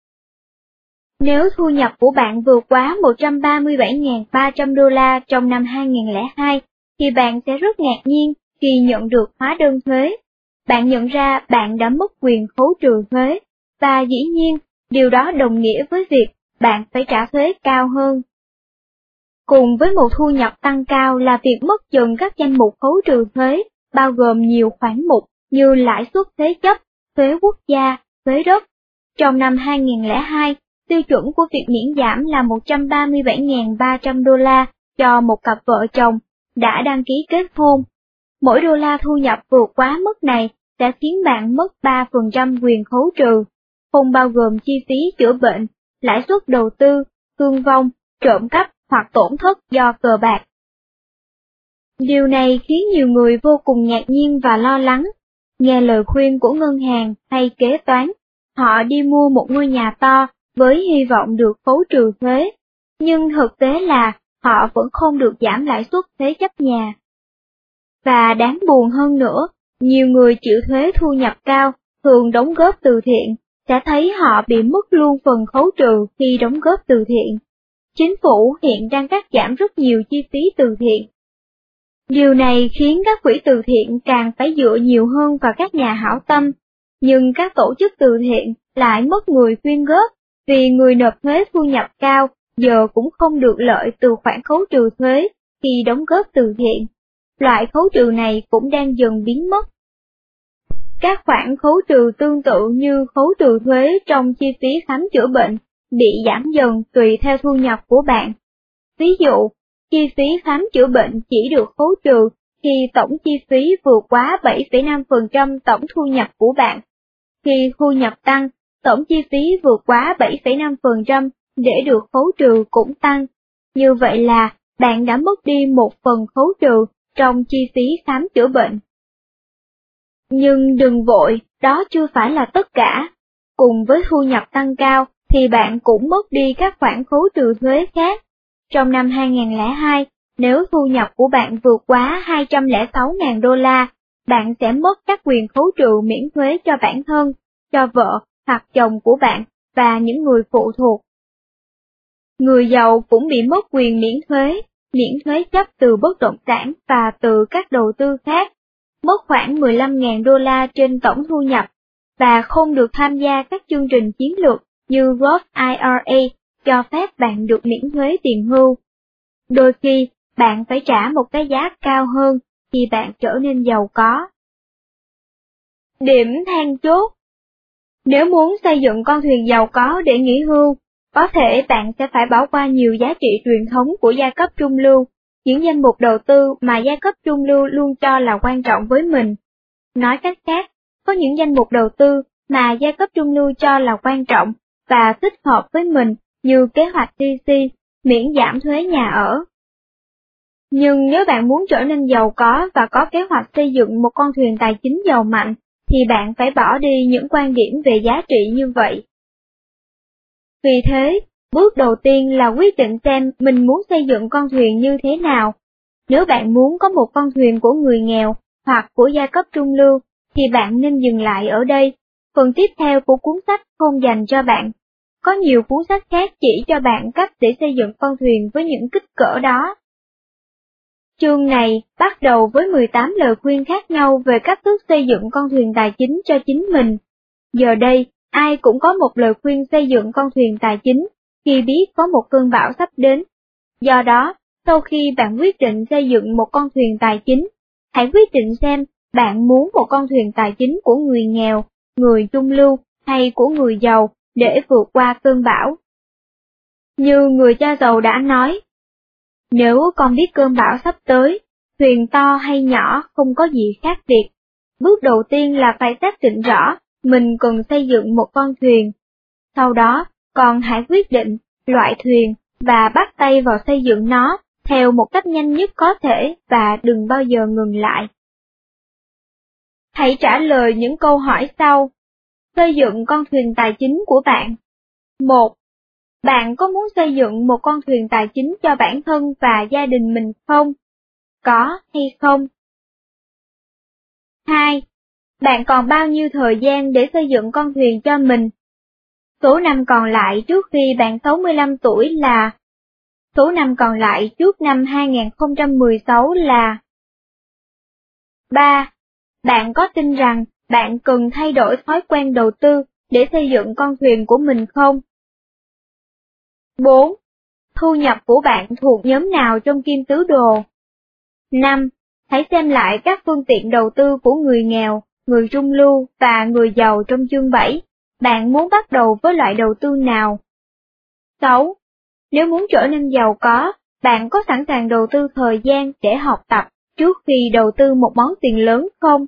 Nếu thu nhập của bạn vượt quá một trăm ba mươi bảy nghìn ba trăm đô la trong năm hai nghìn không trăm lẻ hai, thì bạn sẽ rất ngạc nhiên khi nhận được hóa đơn thuế. Bạn nhận ra bạn đã mất quyền khấu trừ thuế, và dĩ nhiên, điều đó đồng nghĩa với việc bạn phải trả thuế cao hơn. Cùng với một thu nhập tăng cao là việc mất dần các danh mục khấu trừ thuế, bao gồm nhiều khoản mục như lãi suất thế chấp, thuế quốc gia, thuế đất. Trong năm hai nghìn không trăm lẻ hai, tiêu chuẩn của việc miễn giảm là một trăm ba mươi bảy nghìn ba trăm đô la cho một cặp vợ chồng đã đăng ký kết hôn. Mỗi đô la thu nhập vượt quá mức này sẽ khiến bạn mất ba phần trăm quyền khấu trừ, không bao gồm chi phí chữa bệnh, lãi suất đầu tư, thương vong, trộm cắp hoặc tổn thất do cờ bạc. Điều này khiến nhiều người vô cùng ngạc nhiên và lo lắng. Nghe lời khuyên của ngân hàng hay kế toán, họ đi mua một ngôi nhà to với hy vọng được khấu trừ thuế, nhưng thực tế là họ vẫn không được giảm lãi suất thế chấp nhà. Và đáng buồn hơn nữa, nhiều người chịu thuế thu nhập cao, thường đóng góp từ thiện, sẽ thấy họ bị mất luôn phần khấu trừ khi đóng góp từ thiện. Chính phủ hiện đang cắt giảm rất nhiều chi phí từ thiện. Điều này khiến các quỹ từ thiện càng phải dựa nhiều hơn vào các nhà hảo tâm, nhưng các tổ chức từ thiện lại mất người quyên góp, vì người nộp thuế thu nhập cao giờ cũng không được lợi từ khoản khấu trừ thuế khi đóng góp từ thiện. Loại khấu trừ này cũng đang dần biến mất. Các khoản khấu trừ tương tự như khấu trừ thuế trong chi phí khám chữa bệnh bị giảm dần tùy theo thu nhập của bạn. Ví dụ, chi phí khám chữa bệnh chỉ được khấu trừ khi tổng chi phí vượt quá bảy phẩy năm phần trăm tổng thu nhập của bạn. Khi thu nhập tăng, tổng chi phí vượt quá bảy phẩy năm phần trăm để được khấu trừ cũng tăng. Như vậy là bạn đã mất đi một phần khấu trừ trong chi phí khám chữa bệnh. Nhưng đừng vội, đó chưa phải là tất cả. Cùng với thu nhập tăng cao, thì bạn cũng mất đi các khoản khấu trừ thuế khác. Trong năm hai nghìn không trăm lẻ hai, nếu thu nhập của bạn vượt quá hai trăm lẻ sáu nghìn đô la, bạn sẽ mất các quyền khấu trừ miễn thuế cho bản thân, cho vợ hoặc chồng của bạn và những người phụ thuộc. Người giàu cũng bị mất quyền miễn thuế, miễn thuế chấp từ bất động sản và từ các đầu tư khác, mất khoảng mười lăm nghìn đô la trên tổng thu nhập, và không được tham gia các chương trình chiến lược như Roth i rờ a cho phép bạn được miễn thuế tiền hưu. Đôi khi, bạn phải trả một cái giá cao hơn khi bạn trở nên giàu có. Điểm then chốt. Nếu muốn xây dựng con thuyền giàu có để nghỉ hưu, có thể bạn sẽ phải bỏ qua nhiều giá trị truyền thống của giai cấp trung lưu, những danh mục đầu tư mà giai cấp trung lưu luôn cho là quan trọng với mình. Nói cách khác, có những danh mục đầu tư mà giai cấp trung lưu cho là quan trọng và thích hợp với mình như kế hoạch tê xê, miễn giảm thuế nhà ở. Nhưng nếu bạn muốn trở nên giàu có và có kế hoạch xây dựng một con thuyền tài chính giàu mạnh, thì bạn phải bỏ đi những quan điểm về giá trị như vậy. Vì thế, bước đầu tiên là quyết định xem mình muốn xây dựng con thuyền như thế nào. Nếu bạn muốn có một con thuyền của người nghèo hoặc của giai cấp trung lưu, thì bạn nên dừng lại ở đây. Phần tiếp theo của cuốn sách không dành cho bạn. Có nhiều cuốn sách khác chỉ cho bạn cách để xây dựng con thuyền với những kích cỡ đó. Chương này bắt đầu với mười tám lời khuyên khác nhau về cách thức xây dựng con thuyền tài chính cho chính mình. Giờ đây, ai cũng có một lời khuyên xây dựng con thuyền tài chính khi biết có một cơn bão sắp đến. Do đó, sau khi bạn quyết định xây dựng một con thuyền tài chính, hãy quyết định xem bạn muốn một con thuyền tài chính của người nghèo, người trung lưu hay của người giàu để vượt qua cơn bão. Như người cha giàu đã nói, nếu con biết cơn bão sắp tới, thuyền to hay nhỏ không có gì khác biệt. Bước đầu tiên là phải xác định rõ mình cần xây dựng một con thuyền. Sau đó, con hãy quyết định loại thuyền và bắt tay vào xây dựng nó theo một cách nhanh nhất có thể và đừng bao giờ ngừng lại. Hãy trả lời những câu hỏi sau. Xây dựng con thuyền tài chính của bạn. một. Bạn có muốn xây dựng một con thuyền tài chính cho bản thân và gia đình mình không? Có hay không? hai. Bạn còn bao nhiêu thời gian để xây dựng con thuyền cho mình? Số năm còn lại trước khi bạn sáu mươi lăm tuổi là... Số năm còn lại trước năm hai nghìn không trăm mười sáu là... ba. Bạn có tin rằng bạn cần thay đổi thói quen đầu tư để xây dựng con thuyền của mình không? bốn. Thu nhập của bạn thuộc nhóm nào trong kim tứ đồ? năm. Hãy xem lại các phương tiện đầu tư của người nghèo, người trung lưu và người giàu trong chương bảy. Bạn muốn bắt đầu với loại đầu tư nào? sáu. Nếu muốn trở nên giàu có, bạn có sẵn sàng đầu tư thời gian để học tập trước khi đầu tư một món tiền lớn không?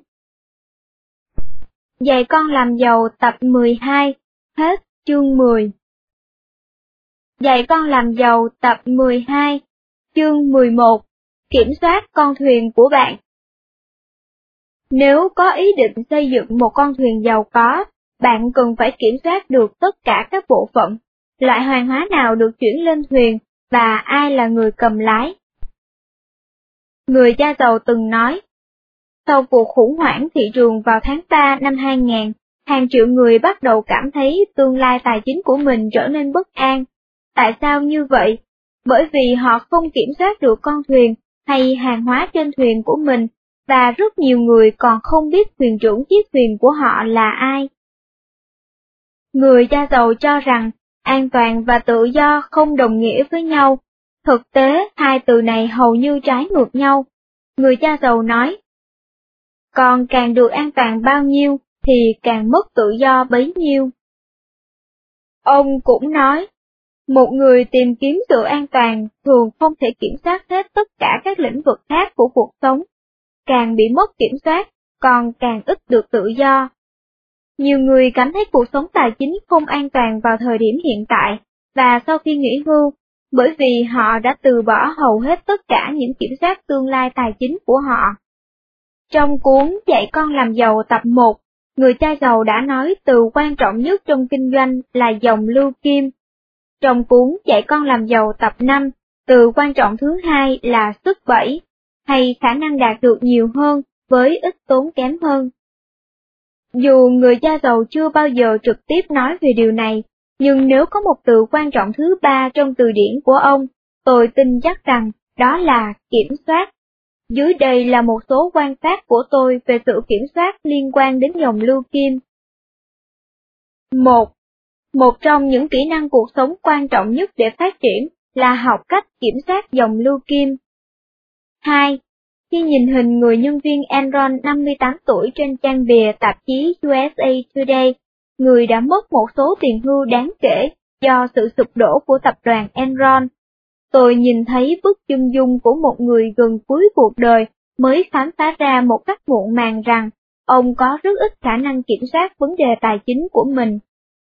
Dạy con làm giàu tập mười hai, hết chương mười. Dạy con làm giàu tập mười hai, chương mười một, kiểm soát con thuyền của bạn. Nếu có ý định xây dựng một con thuyền giàu có, bạn cần phải kiểm soát được tất cả các bộ phận, loại hàng hóa nào được chuyển lên thuyền và ai là người cầm lái. Người cha giàu từng nói, sau cuộc khủng hoảng thị trường vào tháng ba năm hai nghìn, hàng triệu người bắt đầu cảm thấy tương lai tài chính của mình trở nên bất an. Tại sao như vậy? Bởi vì họ không kiểm soát được con thuyền hay hàng hóa trên thuyền của mình, và rất nhiều người còn không biết thuyền trưởng chiếc thuyền của họ là ai. Người cha giàu cho rằng an toàn và tự do không đồng nghĩa với nhau. Thực tế, hai từ này hầu như trái ngược nhau. Người cha giàu nói, còn càng được an toàn bao nhiêu thì càng mất tự do bấy nhiêu. Ông cũng nói, một người tìm kiếm sự an toàn thường không thể kiểm soát hết tất cả các lĩnh vực khác của cuộc sống. Càng bị mất kiểm soát, còn càng ít được tự do. Nhiều người cảm thấy cuộc sống tài chính không an toàn vào thời điểm hiện tại, và sau khi nghỉ hưu, bởi vì họ đã từ bỏ hầu hết tất cả những kiểm soát tương lai tài chính của họ. Trong cuốn Dạy con làm giàu tập một, người cha giàu đã nói từ quan trọng nhất trong kinh doanh là dòng lưu kim. Trong cuốn Dạy con làm giàu tập năm, từ quan trọng thứ hai là sức bẩy, hay khả năng đạt được nhiều hơn với ít tốn kém hơn. Dù người cha giàu chưa bao giờ trực tiếp nói về điều này, nhưng nếu có một từ quan trọng thứ ba trong từ điển của ông, tôi tin chắc rằng đó là kiểm soát. Dưới đây là một số quan sát của tôi về sự kiểm soát liên quan đến dòng lưu kim. một. Một trong những kỹ năng cuộc sống quan trọng nhất để phát triển là học cách kiểm soát dòng lưu kim. hai. Khi nhìn hình người nhân viên Enron năm mươi tám tuổi trên trang bìa tạp chí u ét a Today, người đã mất một số tiền hưu đáng kể do sự sụp đổ của tập đoàn Enron, tôi nhìn thấy bức chân dung của một người gần cuối cuộc đời mới khám phá ra một cách muộn màng rằng ông có rất ít khả năng kiểm soát vấn đề tài chính của mình.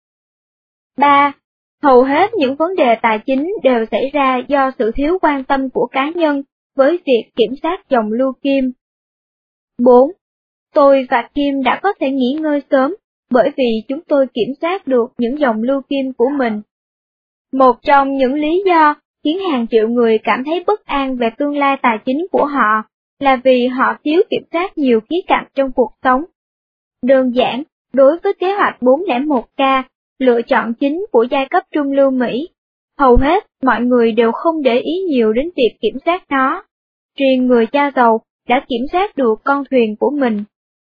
ba. Hầu hết những vấn đề tài chính đều xảy ra do sự thiếu quan tâm của cá nhân với việc kiểm soát dòng lưu kim. bốn. Tôi và Kim đã có thể nghỉ ngơi sớm bởi vì chúng tôi kiểm soát được những dòng lưu kim của mình. Một trong những lý do khiến hàng triệu người cảm thấy bất an về tương lai tài chính của họ là vì họ thiếu kiểm soát nhiều khía cạnh trong cuộc sống. Đơn giản, đối với kế hoạch bốn không một K, lựa chọn chính của giai cấp trung lưu Mỹ, hầu hết mọi người đều không để ý nhiều đến việc kiểm soát nó. Riêng người cha giàu đã kiểm soát được con thuyền của mình.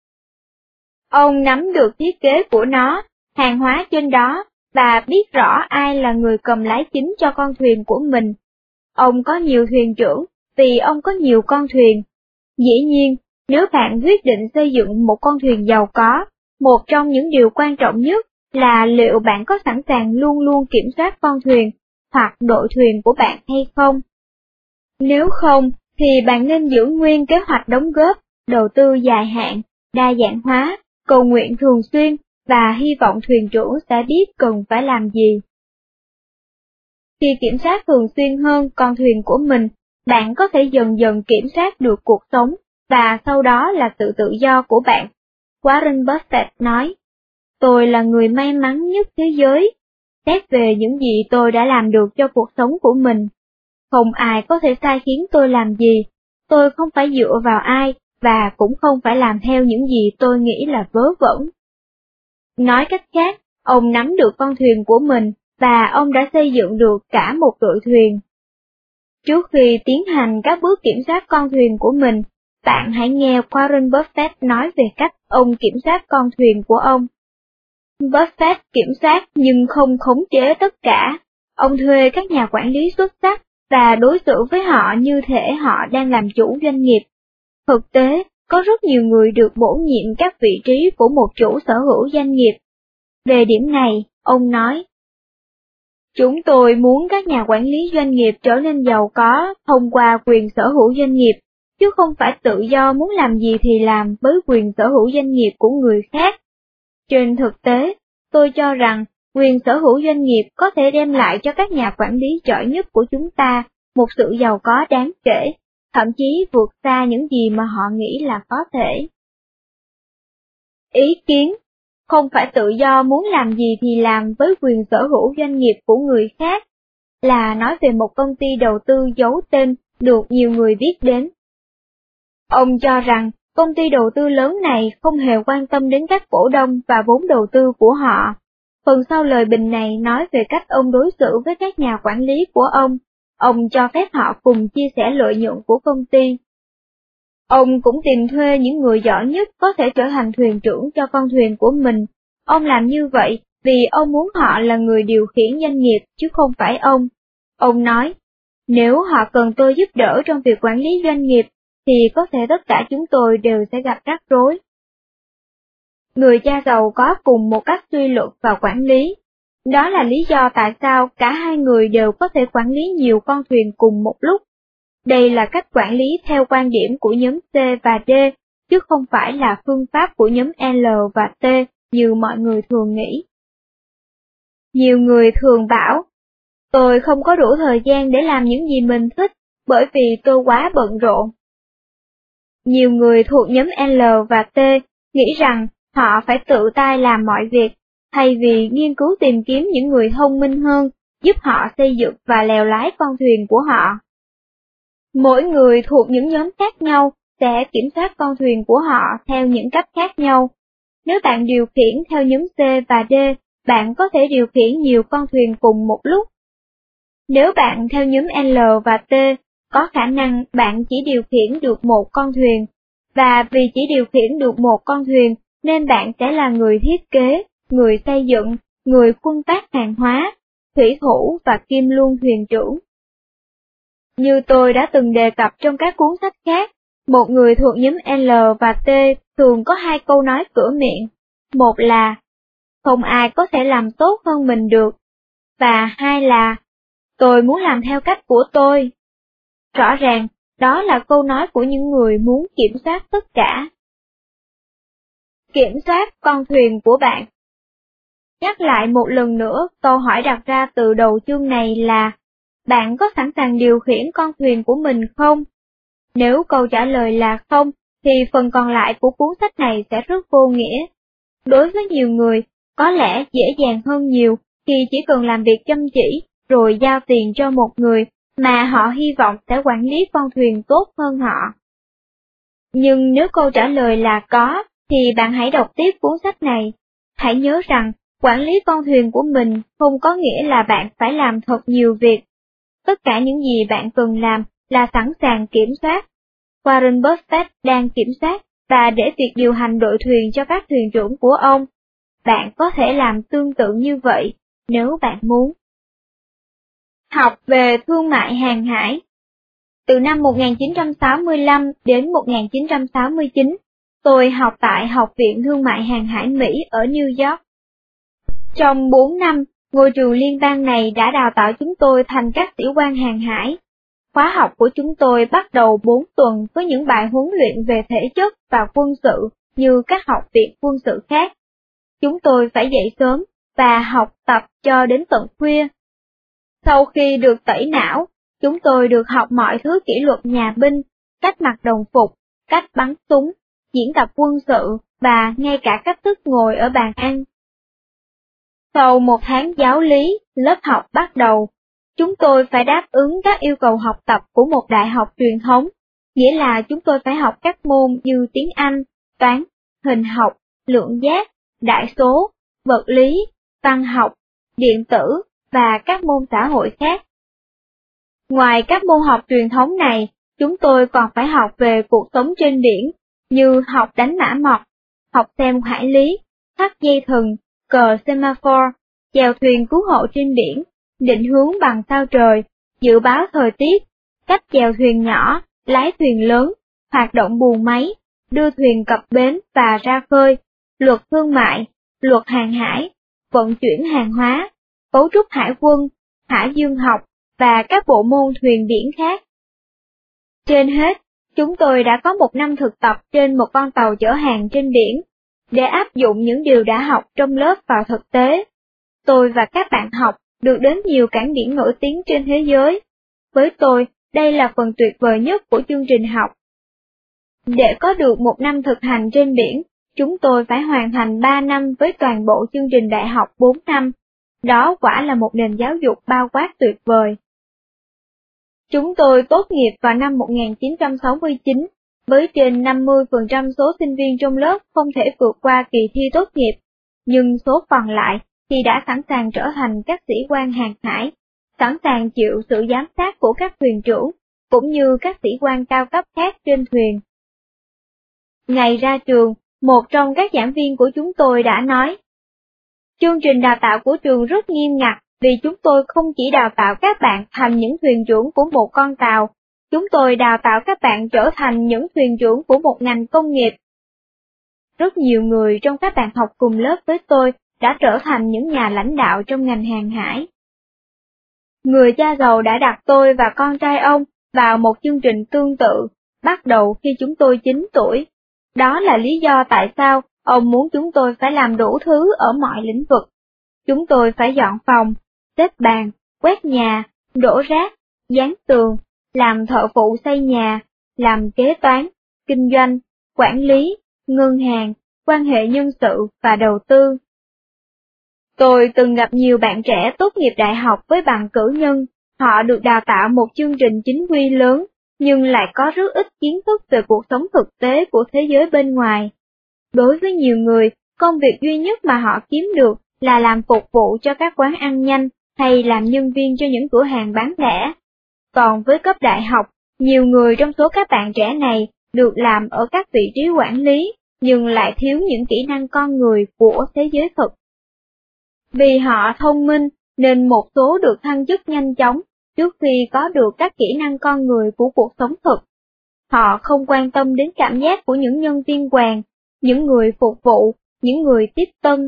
Ông nắm được thiết kế của nó, hàng hóa trên đó, và biết rõ ai là người cầm lái chính cho con thuyền của mình. Ông có nhiều thuyền trưởng vì ông có nhiều con thuyền. Dĩ nhiên, nếu bạn quyết định xây dựng một con thuyền giàu có, một trong những điều quan trọng nhất là liệu bạn có sẵn sàng luôn luôn kiểm soát con thuyền hoặc đội thuyền của bạn hay không. Nếu không, thì bạn nên giữ nguyên kế hoạch đóng góp, đầu tư dài hạn, đa dạng hóa, cầu nguyện thường xuyên và hy vọng thuyền trưởng sẽ biết cần phải làm gì. Khi kiểm soát thường xuyên hơn con thuyền của mình, bạn có thể dần dần kiểm soát được cuộc sống, và sau đó là sự tự do của bạn. Warren Buffett nói, tôi là người may mắn nhất thế giới, xét về những gì tôi đã làm được cho cuộc sống của mình. Không ai có thể sai khiến tôi làm gì, tôi không phải dựa vào ai, và cũng không phải làm theo những gì tôi nghĩ là vớ vẩn. Nói cách khác, ông nắm được con thuyền của mình, và ông đã xây dựng được cả một đội thuyền. Trước khi tiến hành các bước kiểm soát con thuyền của mình, bạn hãy nghe Warren Buffett nói về cách ông kiểm soát con thuyền của ông. Buffett kiểm soát nhưng không khống chế tất cả. Ông thuê các nhà quản lý xuất sắc và đối xử với họ như thể họ đang làm chủ doanh nghiệp. Thực tế, có rất nhiều người được bổ nhiệm các vị trí của một chủ sở hữu doanh nghiệp. Về điểm này, ông nói, chúng tôi muốn các nhà quản lý doanh nghiệp trở nên giàu có thông qua quyền sở hữu doanh nghiệp, chứ không phải tự do muốn làm gì thì làm với quyền sở hữu doanh nghiệp của người khác. Trên thực tế, tôi cho rằng quyền sở hữu doanh nghiệp có thể đem lại cho các nhà quản lý giỏi nhất của chúng ta một sự giàu có đáng kể, thậm chí vượt xa những gì mà họ nghĩ là có thể. Ý kiến, không phải tự do muốn làm gì thì làm với quyền sở hữu doanh nghiệp của người khác, là nói về một công ty đầu tư giấu tên được nhiều người biết đến. Ông cho rằng công ty đầu tư lớn này không hề quan tâm đến các cổ đông và vốn đầu tư của họ. Phần sau lời bình này nói về cách ông đối xử với các nhà quản lý của ông. Ông cho phép họ cùng chia sẻ lợi nhuận của công ty. Ông cũng tìm thuê những người giỏi nhất có thể trở thành thuyền trưởng cho con thuyền của mình. Ông làm như vậy vì ông muốn họ là người điều khiển doanh nghiệp chứ không phải ông. Ông nói, nếu họ cần tôi giúp đỡ trong việc quản lý doanh nghiệp, thì có thể tất cả chúng tôi đều sẽ gặp rắc rối. Người cha giàu có cùng một cách suy luận và quản lý. Đó là lý do tại sao cả hai người đều có thể quản lý nhiều con thuyền cùng một lúc. Đây là cách quản lý theo quan điểm của nhóm C và D, chứ không phải là phương pháp của nhóm L và T như mọi người thường nghĩ. Nhiều người thường bảo, tôi không có đủ thời gian để làm những gì mình thích, bởi vì tôi quá bận rộn. Nhiều người thuộc nhóm L và T nghĩ rằng họ phải tự tay làm mọi việc, thay vì nghiên cứu tìm kiếm những người thông minh hơn, giúp họ xây dựng và lèo lái con thuyền của họ. Mỗi người thuộc những nhóm khác nhau sẽ kiểm soát con thuyền của họ theo những cách khác nhau. Nếu bạn điều khiển theo nhóm C và D, bạn có thể điều khiển nhiều con thuyền cùng một lúc. Nếu bạn theo nhóm L và T, có khả năng bạn chỉ điều khiển được một con thuyền, và vì chỉ điều khiển được một con thuyền nên bạn sẽ là người thiết kế, người xây dựng, người khuân vác hàng hóa, thủy thủ và kim luân thuyền trưởng. Như tôi đã từng đề cập trong các cuốn sách khác, một người thuộc nhóm L và T thường có hai câu nói cửa miệng. Một là, không ai có thể làm tốt hơn mình được. Và hai là, tôi muốn làm theo cách của tôi. Rõ ràng, đó là câu nói của những người muốn kiểm soát tất cả. Kiểm soát con thuyền của bạn. Nhắc lại một lần nữa, câu hỏi đặt ra từ đầu chương này là, bạn có sẵn sàng điều khiển con thuyền của mình không? Nếu câu trả lời là không, thì phần còn lại của cuốn sách này sẽ rất vô nghĩa. Đối với nhiều người, có lẽ dễ dàng hơn nhiều khi chỉ cần làm việc chăm chỉ, rồi giao tiền cho một người mà họ hy vọng sẽ quản lý con thuyền tốt hơn họ. Nhưng nếu câu trả lời là có, thì bạn hãy đọc tiếp cuốn sách này. Hãy nhớ rằng, quản lý con thuyền của mình không có nghĩa là bạn phải làm thật nhiều việc. Tất cả những gì bạn cần làm là sẵn sàng kiểm soát. Warren Buffett đang kiểm soát và để việc điều hành đội thuyền cho các thuyền trưởng của ông. Bạn có thể làm tương tự như vậy, nếu bạn muốn. Học về thương mại hàng hải. Từ năm một nghìn chín trăm sáu mươi lăm đến một nghìn chín trăm sáu mươi chín, tôi học tại Học viện Thương mại Hàng hải Mỹ ở New York. Trong bốn năm, ngôi trường liên bang này đã đào tạo chúng tôi thành các sĩ quan hàng hải. Khóa học của chúng tôi bắt đầu bốn tuần với những bài huấn luyện về thể chất và quân sự như các học viện quân sự khác. Chúng tôi phải dậy sớm và học tập cho đến tận khuya. Sau khi được tẩy não, chúng tôi được học mọi thứ kỷ luật nhà binh, cách mặc đồng phục, cách bắn súng, diễn tập quân sự và ngay cả cách thức ngồi ở bàn ăn. Sau một tháng giáo lý, lớp học bắt đầu. Chúng tôi phải đáp ứng các yêu cầu học tập của một đại học truyền thống, nghĩa là chúng tôi phải học các môn như tiếng Anh, toán, hình học, lượng giác, đại số, vật lý, văn học, điện tử và các môn xã hội khác. Ngoài các môn học truyền thống này, chúng tôi còn phải học về cuộc sống trên biển, như học đánh mã mọt, học xem hải lý, thắt dây thừng, cờ semaphore, chèo thuyền cứu hộ trên biển, định hướng bằng sao trời, dự báo thời tiết, cách chèo thuyền nhỏ, lái thuyền lớn, hoạt động buồng máy, đưa thuyền cập bến và ra khơi, luật thương mại, luật hàng hải, vận chuyển hàng hóa, cấu trúc hải quân, hải dương học và các bộ môn thuyền biển khác. Trên hết, chúng tôi đã có một năm thực tập trên một con tàu chở hàng trên biển, để áp dụng những điều đã học trong lớp vào thực tế. Tôi và các bạn học được đến nhiều cảng biển nổi tiếng trên thế giới. Với tôi, đây là phần tuyệt vời nhất của chương trình học. Để có được một năm thực hành trên biển, chúng tôi phải hoàn thành ba năm với toàn bộ chương trình đại học bốn năm. Đó quả là một nền giáo dục bao quát tuyệt vời. Chúng tôi tốt nghiệp vào năm một nghìn chín trăm sáu mươi chín, với trên năm mươi phần trăm số sinh viên trong lớp không thể vượt qua kỳ thi tốt nghiệp, nhưng số còn lại thì đã sẵn sàng trở thành các sĩ quan hàng hải, sẵn sàng chịu sự giám sát của các thuyền trưởng, cũng như các sĩ quan cao cấp khác trên thuyền. Ngày ra trường, một trong các giảng viên của chúng tôi đã nói, chương trình đào tạo của trường rất nghiêm ngặt vì chúng tôi không chỉ đào tạo các bạn thành những thuyền trưởng của một con tàu, chúng tôi đào tạo các bạn trở thành những thuyền trưởng của một ngành công nghiệp. Rất nhiều người trong các bạn học cùng lớp với tôi đã trở thành những nhà lãnh đạo trong ngành hàng hải. Người cha giàu đã đặt tôi và con trai ông vào một chương trình tương tự, bắt đầu khi chúng tôi chín tuổi. Đó là lý do tại sao ông muốn chúng tôi phải làm đủ thứ ở mọi lĩnh vực. Chúng tôi phải dọn phòng, xếp bàn, quét nhà, đổ rác, dán tường, làm thợ phụ xây nhà, làm kế toán, kinh doanh, quản lý, ngân hàng, quan hệ nhân sự và đầu tư. Tôi từng gặp nhiều bạn trẻ tốt nghiệp đại học với bằng cử nhân, họ được đào tạo một chương trình chính quy lớn, nhưng lại có rất ít kiến thức về cuộc sống thực tế của thế giới bên ngoài. Đối với nhiều người, công việc duy nhất mà họ kiếm được là làm phục vụ cho các quán ăn nhanh hay làm nhân viên cho những cửa hàng bán lẻ. Còn với cấp đại học, nhiều người trong số các bạn trẻ này được làm ở các vị trí quản lý, nhưng lại thiếu những kỹ năng con người của thế giới thực. Vì họ thông minh nên một số được thăng chức nhanh chóng trước khi có được các kỹ năng con người của cuộc sống thực. Họ không quan tâm đến cảm giác của những nhân viên quèn, những người phục vụ, những người tiếp tân.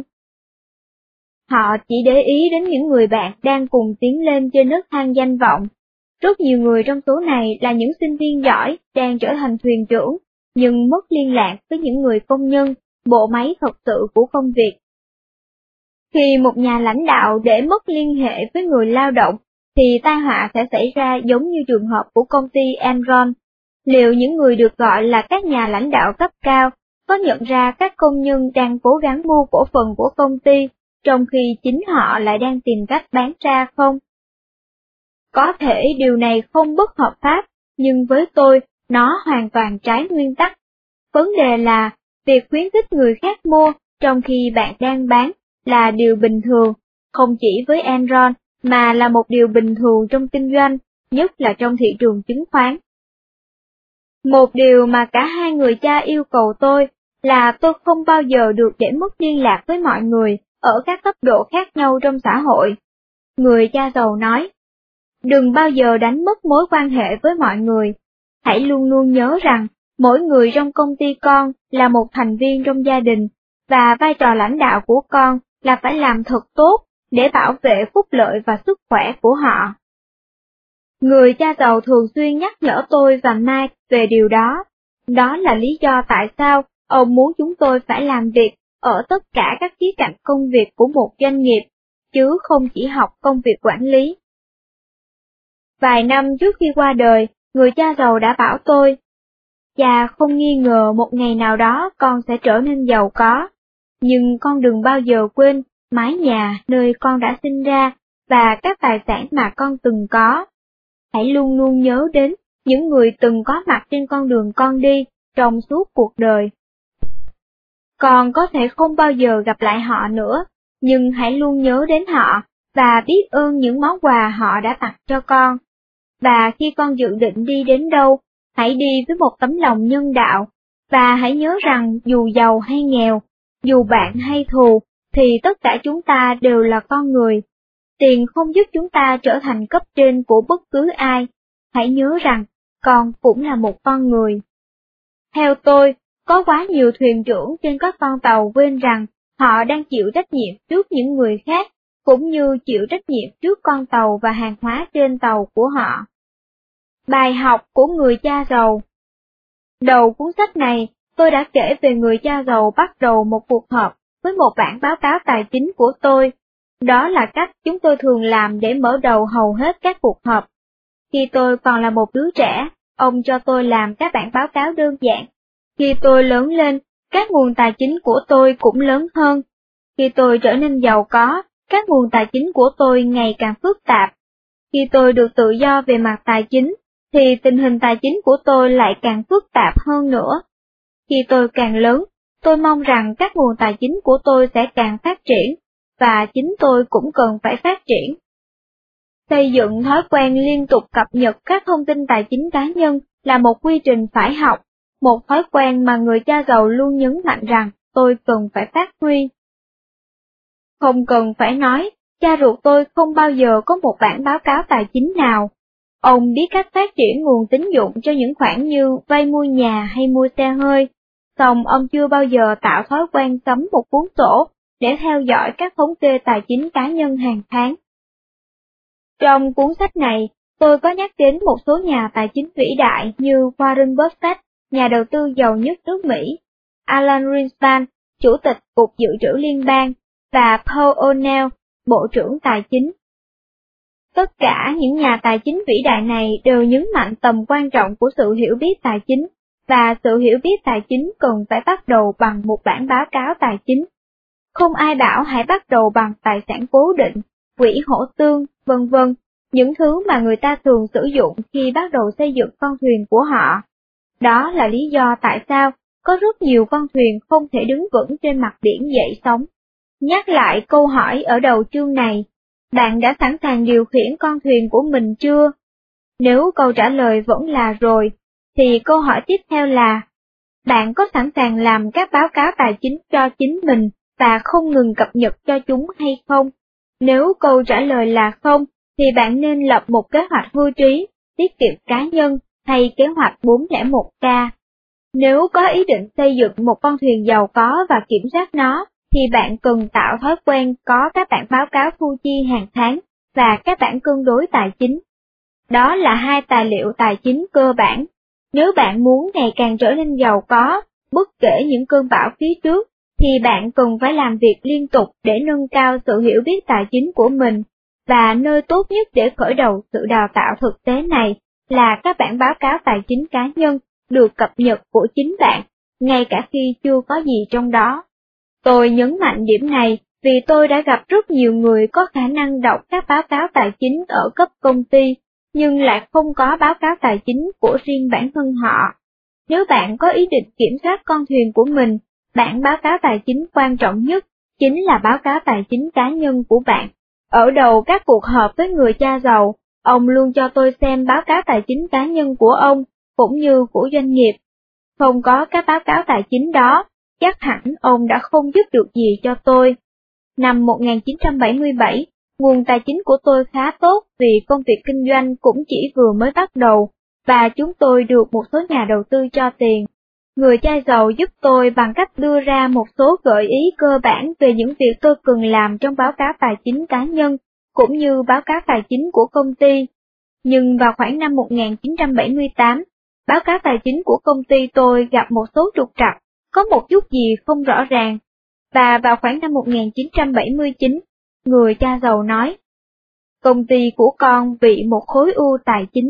Họ chỉ để ý đến những người bạn đang cùng tiến lên trên nấc thang danh vọng. Rất nhiều người trong số này là những sinh viên giỏi đang trở thành thuyền trưởng, nhưng mất liên lạc với những người công nhân, bộ máy thật sự của công việc. Khi một nhà lãnh đạo để mất liên hệ với người lao động, thì tai họa sẽ xảy ra giống như trường hợp của công ty Enron. Liệu những người được gọi là các nhà lãnh đạo cấp cao có nhận ra các công nhân đang cố gắng mua cổ phần của công ty, trong khi chính họ lại đang tìm cách bán ra không? Có thể điều này không bất hợp pháp, nhưng với tôi, nó hoàn toàn trái nguyên tắc. Vấn đề là, việc khuyến khích người khác mua trong khi bạn đang bán là điều bình thường, không chỉ với Enron, mà là một điều bình thường trong kinh doanh, nhất là trong thị trường chứng khoán. Một điều mà cả hai người cha yêu cầu tôi là tôi không bao giờ được để mất liên lạc với mọi người ở các cấp độ khác nhau trong xã hội. Người cha giàu nói, đừng bao giờ đánh mất mối quan hệ với mọi người. Hãy luôn luôn nhớ rằng, mỗi người trong công ty con là một thành viên trong gia đình, và vai trò lãnh đạo của con là phải làm thật tốt để bảo vệ phúc lợi và sức khỏe của họ. Người cha giàu thường xuyên nhắc nhở tôi và Mike về điều đó. Đó là lý do tại sao ông muốn chúng tôi phải làm việc ở tất cả các khía cạnh công việc của một doanh nghiệp, chứ không chỉ học công việc quản lý. Vài năm trước khi qua đời, người cha giàu đã bảo tôi, cha không nghi ngờ một ngày nào đó con sẽ trở nên giàu có, nhưng con đừng bao giờ quên mái nhà nơi con đã sinh ra và các tài sản mà con từng có. Hãy luôn luôn nhớ đến những người từng có mặt trên con đường con đi trong suốt cuộc đời. Con có thể không bao giờ gặp lại họ nữa, nhưng hãy luôn nhớ đến họ và biết ơn những món quà họ đã tặng cho con. Và khi con dự định đi đến đâu, hãy đi với một tấm lòng nhân đạo, và hãy nhớ rằng dù giàu hay nghèo, dù bạn hay thù, thì tất cả chúng ta đều là con người. Tiền không giúp chúng ta trở thành cấp trên của bất cứ ai. Hãy nhớ rằng, con cũng là một con người. Theo tôi, có quá nhiều thuyền trưởng trên các con tàu quên rằng họ đang chịu trách nhiệm trước những người khác, cũng như chịu trách nhiệm trước con tàu và hàng hóa trên tàu của họ. Bài học của người cha giàu. Đầu cuốn sách này, tôi đã kể về người cha giàu bắt đầu một cuộc họp với một bản báo cáo tài chính của tôi. Đó là cách chúng tôi thường làm để mở đầu hầu hết các cuộc họp. Khi tôi còn là một đứa trẻ, ông cho tôi làm các bản báo cáo đơn giản. Khi tôi lớn lên, các nguồn tài chính của tôi cũng lớn hơn. Khi tôi trở nên giàu có, các nguồn tài chính của tôi ngày càng phức tạp. Khi tôi được tự do về mặt tài chính, thì tình hình tài chính của tôi lại càng phức tạp hơn nữa. Khi tôi càng lớn, tôi mong rằng các nguồn tài chính của tôi sẽ càng phát triển, và chính tôi cũng cần phải phát triển. Xây dựng thói quen liên tục cập nhật các thông tin tài chính cá nhân là một quy trình phải học, một thói quen mà người cha giàu luôn nhấn mạnh rằng tôi cần phải phát huy. Không cần phải nói, cha ruột tôi không bao giờ có một bản báo cáo tài chính nào. Ông biết cách phát triển nguồn tín dụng cho những khoản như vay mua nhà hay mua xe hơi, song ông chưa bao giờ tạo thói quen sắm một cuốn sổ để theo dõi các thống kê tài chính cá nhân hàng tháng. Trong cuốn sách này, tôi có nhắc đến một số nhà tài chính vĩ đại như Warren Buffett, nhà đầu tư giàu nhất nước Mỹ, Alan Greenspan, Chủ tịch Cục Dự trữ Liên bang, và Paul O'Neill, Bộ trưởng Tài chính. Tất cả những nhà tài chính vĩ đại này đều nhấn mạnh tầm quan trọng của sự hiểu biết tài chính, và sự hiểu biết tài chính cần phải bắt đầu bằng một bản báo cáo tài chính. Không ai bảo hãy bắt đầu bằng tài sản cố định, quỹ hỗ tương, vân vân, những thứ mà người ta thường sử dụng khi bắt đầu xây dựng con thuyền của họ. Đó là lý do tại sao có rất nhiều con thuyền không thể đứng vững trên mặt biển dậy sóng. Nhắc lại câu hỏi ở đầu chương này, bạn đã sẵn sàng điều khiển con thuyền của mình chưa? Nếu câu trả lời vẫn là rồi, thì câu hỏi tiếp theo là, bạn có sẵn sàng làm các báo cáo tài chính cho chính mình và không ngừng cập nhật cho chúng hay không? Nếu câu trả lời là không, thì bạn nên lập một kế hoạch hưu trí, tiết kiệm cá nhân hay kế hoạch bốn không một K. Nếu có ý định xây dựng một con thuyền giàu có và kiểm soát nó, thì bạn cần tạo thói quen có các bản báo cáo thu chi hàng tháng và các bản cân đối tài chính. Đó là hai tài liệu tài chính cơ bản. Nếu bạn muốn ngày càng trở nên giàu có, bất kể những cơn bão phía trước, thì bạn cần phải làm việc liên tục để nâng cao sự hiểu biết tài chính của mình, và nơi tốt nhất để khởi đầu sự đào tạo thực tế này là các bản báo cáo tài chính cá nhân được cập nhật của chính bạn, ngay cả khi chưa có gì trong đó. Tôi nhấn mạnh điểm này vì tôi đã gặp rất nhiều người có khả năng đọc các báo cáo tài chính ở cấp công ty, nhưng lại không có báo cáo tài chính của riêng bản thân họ. Nếu bạn có ý định kiểm soát con thuyền của mình, bản báo cáo tài chính quan trọng nhất chính là báo cáo tài chính cá nhân của bạn. Ở đầu các cuộc họp với người cha giàu, ông luôn cho tôi xem báo cáo tài chính cá nhân của ông, cũng như của doanh nghiệp. Không có các báo cáo tài chính đó, chắc hẳn ông đã không giúp được gì cho tôi. Năm một nghìn chín trăm bảy mươi bảy, nguồn tài chính của tôi khá tốt vì công việc kinh doanh cũng chỉ vừa mới bắt đầu, và chúng tôi được một số nhà đầu tư cho tiền. Người cha giàu giúp tôi bằng cách đưa ra một số gợi ý cơ bản về những việc tôi cần làm trong báo cáo tài chính cá nhân, cũng như báo cáo tài chính của công ty. Nhưng vào khoảng năm một nghìn chín trăm bảy mươi tám, báo cáo tài chính của công ty tôi gặp một số trục trặc, có một chút gì không rõ ràng. Và vào khoảng năm một nghìn chín trăm bảy mươi chín, người cha giàu nói, công ty của con bị một khối u tài chính.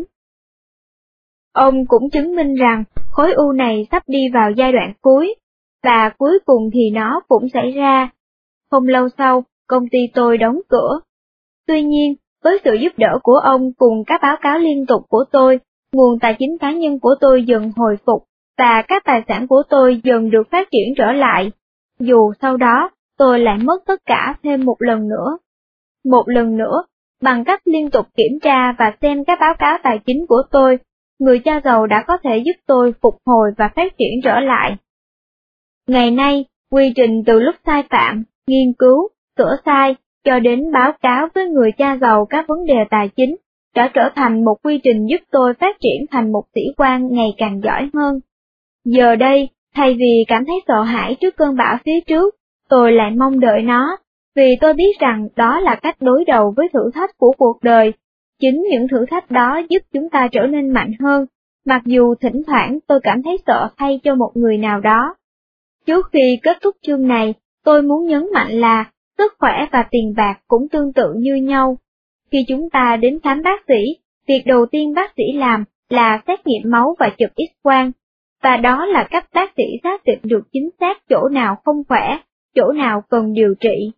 Ông cũng chứng minh rằng khối u này sắp đi vào giai đoạn cuối, và cuối cùng thì nó cũng xảy ra. Không lâu sau, công ty tôi đóng cửa. Tuy nhiên, với sự giúp đỡ của ông cùng các báo cáo liên tục của tôi, nguồn tài chính cá nhân của tôi dần hồi phục, và các tài sản của tôi dần được phát triển trở lại. Dù sau đó, tôi lại mất tất cả thêm một lần nữa. Một lần nữa, bằng cách liên tục kiểm tra và xem các báo cáo tài chính của tôi, người cha giàu đã có thể giúp tôi phục hồi và phát triển trở lại. Ngày nay, quy trình từ lúc sai phạm, nghiên cứu, sửa sai, cho đến báo cáo với người cha giàu các vấn đề tài chính, đã trở thành một quy trình giúp tôi phát triển thành một sĩ quan ngày càng giỏi hơn. Giờ đây, thay vì cảm thấy sợ hãi trước cơn bão phía trước, tôi lại mong đợi nó, vì tôi biết rằng đó là cách đối đầu với thử thách của cuộc đời. Chính những thử thách đó giúp chúng ta trở nên mạnh hơn, mặc dù thỉnh thoảng tôi cảm thấy sợ thay cho một người nào đó. Trước khi kết thúc chương này, tôi muốn nhấn mạnh là, sức khỏe và tiền bạc cũng tương tự như nhau. Khi chúng ta đến khám bác sĩ, việc đầu tiên bác sĩ làm là xét nghiệm máu và chụp X-quang, và đó là cách bác sĩ xác định được chính xác chỗ nào không khỏe, chỗ nào cần điều trị.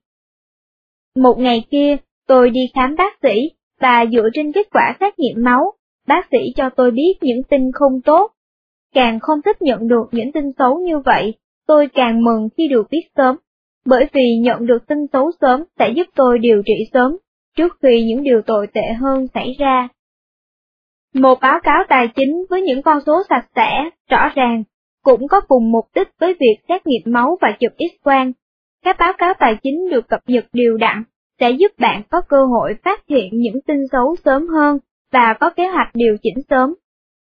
Một ngày kia, tôi đi khám bác sĩ, và dựa trên kết quả xét nghiệm máu, bác sĩ cho tôi biết những tin không tốt. Càng không thích nhận được những tin xấu như vậy, tôi càng mừng khi được biết sớm, bởi vì nhận được tin xấu sớm sẽ giúp tôi điều trị sớm, trước khi những điều tồi tệ hơn xảy ra. Một báo cáo tài chính với những con số sạch sẽ, rõ ràng, cũng có cùng mục đích với việc xét nghiệm máu và chụp X-quang. Các báo cáo tài chính được cập nhật đều đặn, sẽ giúp bạn có cơ hội phát hiện những tin xấu sớm hơn, và có kế hoạch điều chỉnh sớm.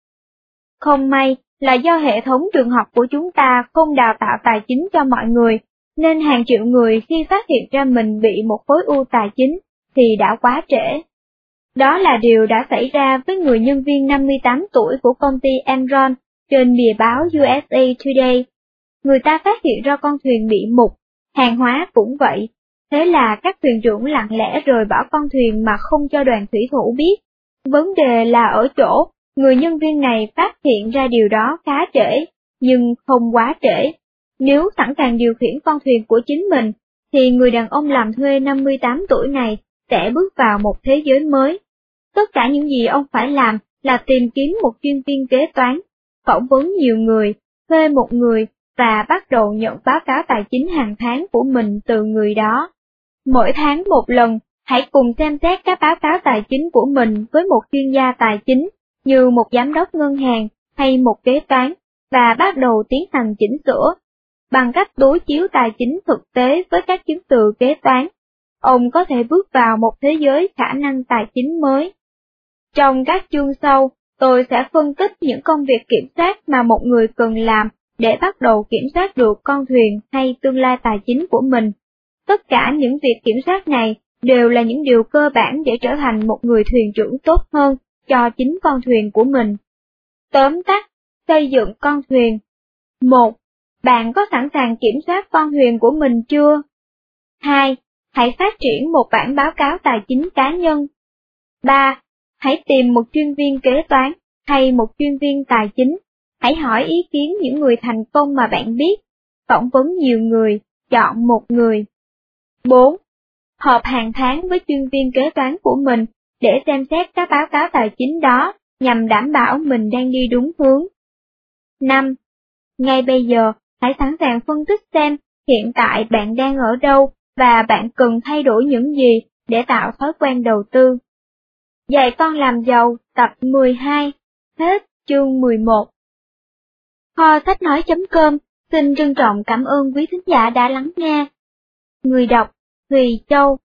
Không may là do hệ thống trường học của chúng ta không đào tạo tài chính cho mọi người, nên hàng triệu người khi phát hiện ra mình bị một khối u tài chính, thì đã quá trễ. Đó là điều đã xảy ra với người nhân viên năm mươi tám tuổi của công ty Enron trên bìa báo u ét a Today. Người ta phát hiện ra con thuyền bị mục, hàng hóa cũng vậy. Thế là các thuyền trưởng lặng lẽ rời bỏ con thuyền mà không cho đoàn thủy thủ biết. Vấn đề là ở chỗ, người nhân viên này phát hiện ra điều đó khá trễ, nhưng không quá trễ. Nếu sẵn sàng điều khiển con thuyền của chính mình, thì người đàn ông làm thuê năm mươi tám tuổi này sẽ bước vào một thế giới mới. Tất cả những gì ông phải làm là tìm kiếm một chuyên viên kế toán, phỏng vấn nhiều người, thuê một người, và bắt đầu nhận báo cáo tài chính hàng tháng của mình từ người đó. Mỗi tháng một lần, hãy cùng xem xét các báo cáo tài chính của mình với một chuyên gia tài chính, như một giám đốc ngân hàng hay một kế toán, và bắt đầu tiến hành chỉnh sửa. bằng cách đối chiếu tài chính thực tế với các chứng từ kế toán, ông có thể bước vào một thế giới khả năng tài chính mới. Trong các chương sau, tôi sẽ phân tích những công việc kiểm soát mà một người cần làm để bắt đầu kiểm soát được con thuyền hay tương lai tài chính của mình. Tất cả những việc kiểm soát này đều là những điều cơ bản để trở thành một người thuyền trưởng tốt hơn cho chính con thuyền của mình. Tóm tắt, xây dựng con thuyền. một. Bạn có sẵn sàng kiểm soát con thuyền của mình chưa? hai. Hãy phát triển một bản báo cáo tài chính cá nhân. ba. Hãy tìm một chuyên viên kế toán hay một chuyên viên tài chính. Hãy hỏi ý kiến những người thành công mà bạn biết. Phỏng vấn nhiều người, chọn một người. bốn. Họp hàng tháng với chuyên viên kế toán của mình để xem xét các báo cáo tài chính đó nhằm đảm bảo mình đang đi đúng hướng. năm. Ngay bây giờ, hãy sẵn sàng phân tích xem hiện tại bạn đang ở đâu và bạn cần thay đổi những gì để tạo thói quen đầu tư. Dạy con làm giàu tập mười hai, hết chương mười một. Kho sách nói chấm com xin trân trọng cảm ơn quý thính giả đã lắng nghe. Người đọc Thùy Châu.